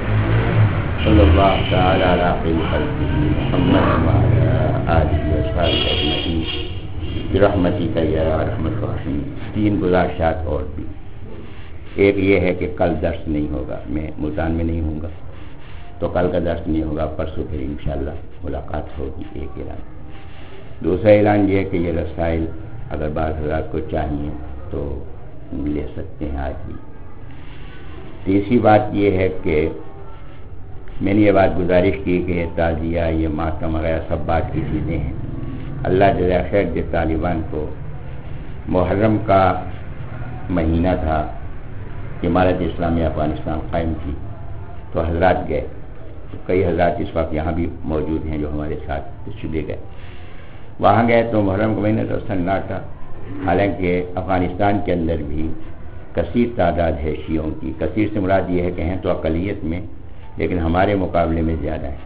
صلى الله تعالى على خير خلقه محمد وعلى آله وصحبه أجمعين برحمتك یا ارحم الراحمین۔ تین گزارشات اور بھی، ایک یہ ہے کہ کل درس نہیں ہوگا، میں ملتان میں نہیں ہوں گا تو کل کا درس نہیں ہوگا، پرسوں پھر انشاءاللہ ملاقات ہوگی، ایک اعلان۔ دوسرا اعلان یہ ہے کہ یہ رسائل اگر بعض حضرات کو چاہیے تو لے سکتے ہیں آج بھی۔ تیسری بات یہ ہے کہ میں نے یہ بات گزارش کی کہ یہ تعزیہ، یہ ماتم وغیرہ سب بات کی چیزیں ہیں۔ اللہ جزائے خیر دے طالبان کو محرم کا مہینہ تھا، امارت اسلامیہ افغانستان قائم تھی تو حضرات گئے، کئی حضرات اس وقت یہاں بھی موجود ہیں جو ہمارے ساتھ چلے گئے۔ وہاں گئے تو محرم کا مہینہ تو سناٹا تھا، حالانکہ افغانستان کے اندر بھی کثیر تعداد ہے شیعوں کی، کثیر سے مراد یہ ہے کہ ہیں تو اقلیت میں، لیکن ہمارے مقابلے میں زیادہ ہے،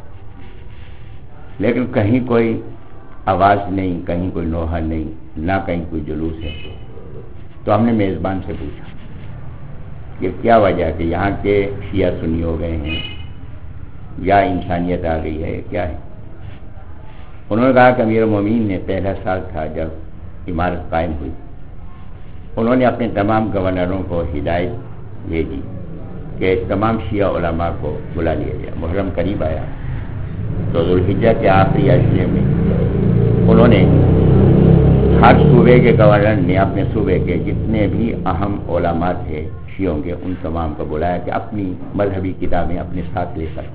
لیکن کہیں کوئی آواز نہیں، کہیں کوئی نوحہ نہیں، نہ کہیں کوئی جلوس ہے۔ تو ہم نے میزبان سے پوچھا کہ کیا وجہ ہے کہ یہاں کے شیعہ سنی ہو گئے ہیں یا انسانیت آ گئی ہے، کیا ہے؟ انہوں نے کہا کہ امیر المومنین نے پہلا سال تھا جب عمارت قائم ہوئی، انہوں نے اپنے تمام گورنروں کو ہدایت بھیجی کہ تمام شیعہ علماء کو بلا لیا جائے۔ محرم قریب آیا تو ذوالحجہ کے آخری عشرے میں انہوں نے ہر صوبے کے گورنر نے اپنے صوبے کے جتنے بھی اہم علماء تھے شیعوں کے ان تمام کو بلایا کہ اپنی مذہبی کتابیں اپنے ساتھ لے کر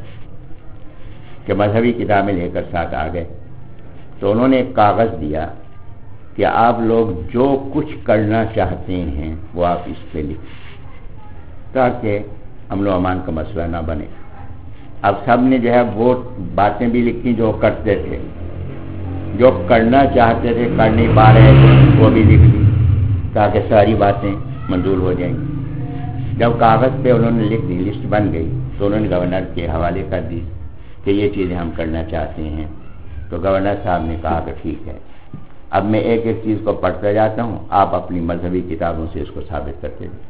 کہ مذہبی کتابیں لے کر ساتھ آ گئے۔ تو انہوں نے ایک کاغذ دیا کہ آپ لوگ جو کچھ کرنا چاہتے ہیں وہ آپ اس پہ لکھیں تاکہ امن و امان کا مسئلہ نہ بنے۔ اب سب نے جو ہے وہ باتیں بھی لکھی جو کرتے تھے، جو کرنا چاہتے تھے کر نہیں پا رہے تھے وہ بھی لکھ لی تاکہ ساری باتیں منظور ہو جائیں گی۔ جب کاغذ پہ انہوں نے لکھ دی، لسٹ بن گئی تو انہوں نے گورنر کے حوالے کر دی کہ یہ چیزیں ہم کرنا چاہتے ہیں۔ تو گورنر صاحب نے کہا کہ ٹھیک ہے، اب میں ایک ایک چیز کو پڑھتا جاتا ہوں، آپ اپنی مذہبی کتابوں سے اس کو ثابت کرتے ہیں۔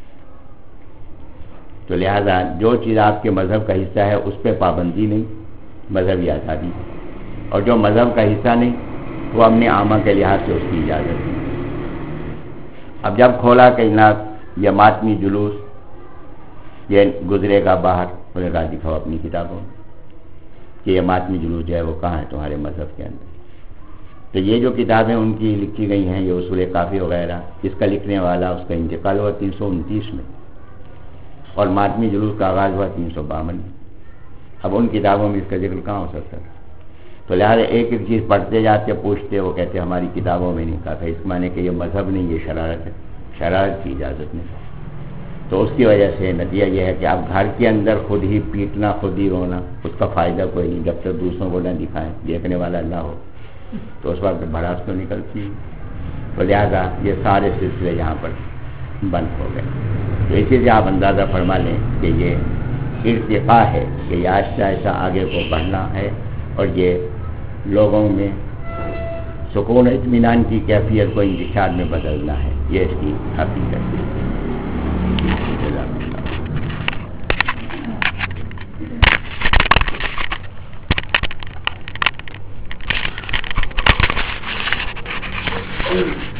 تو لہذا جو چیز آپ کے مذہب کا حصہ ہے اس پہ پابندی نہیں، مذہبی آزادی، اور جو مذہب کا حصہ نہیں وہ امن عامہ کے لحاظ سے اس کی اجازت ہے۔ اب جب کھولا کہ جناب یہ ماتمی جلوس یہ گزرے گا باہر، انہوں نے کہا دکھاؤ اپنی کتابوں میں کہ یہ ماتمی جلوس جو ہے وہ کہاں ہے تمہارے مذہب کے اندر۔ تو یہ جو کتابیں ان کی لکھی گئی ہیں، یہ اصول کافی وغیرہ، اس کا لکھنے والا اس کا انتقال ہوا تین سو انتیس میں اور ماتمی جلوس کا آغاز ہوا تین سو باون میں۔ اب ان کتابوں میں اس کا ذکر کہاں ہو سکتا ہے؟ تو لہٰذا ایک ایک چیز پڑھتے جاتے پوچھتے، وہ کہتے ہماری کتابوں میں نہیں کہا تھا، اس معنی کہ یہ مذہب نہیں، یہ شرارت ہے، شرارت کی اجازت نہیں۔ تو اس کی وجہ سے نتیجہ یہ ہے کہ اب گھر کے اندر خود ہی پیٹنا، خود ہی رونا، اس کا فائدہ کوئی نہیں جب تک دوسروں کو نہ دکھائیں، دیکھنے والا نہ ہو تو اس وقت بھڑاس تو نکلتی۔ تو لہٰذا یہ سارے سلسلے یہاں پر بند ہو گئے۔ تو اسی سے آپ اندازہ فرما لیں کہ یہ ارتقاء ہے کہ یہ آہستہ آہستہ آگے کو بڑھنا ہے اور یہ لوگوں میں سکون و اطمینان کی کیفیت کو انتشار میں بدلنا ہے، یہ اس کی حقیقت ہے۔ Thank you.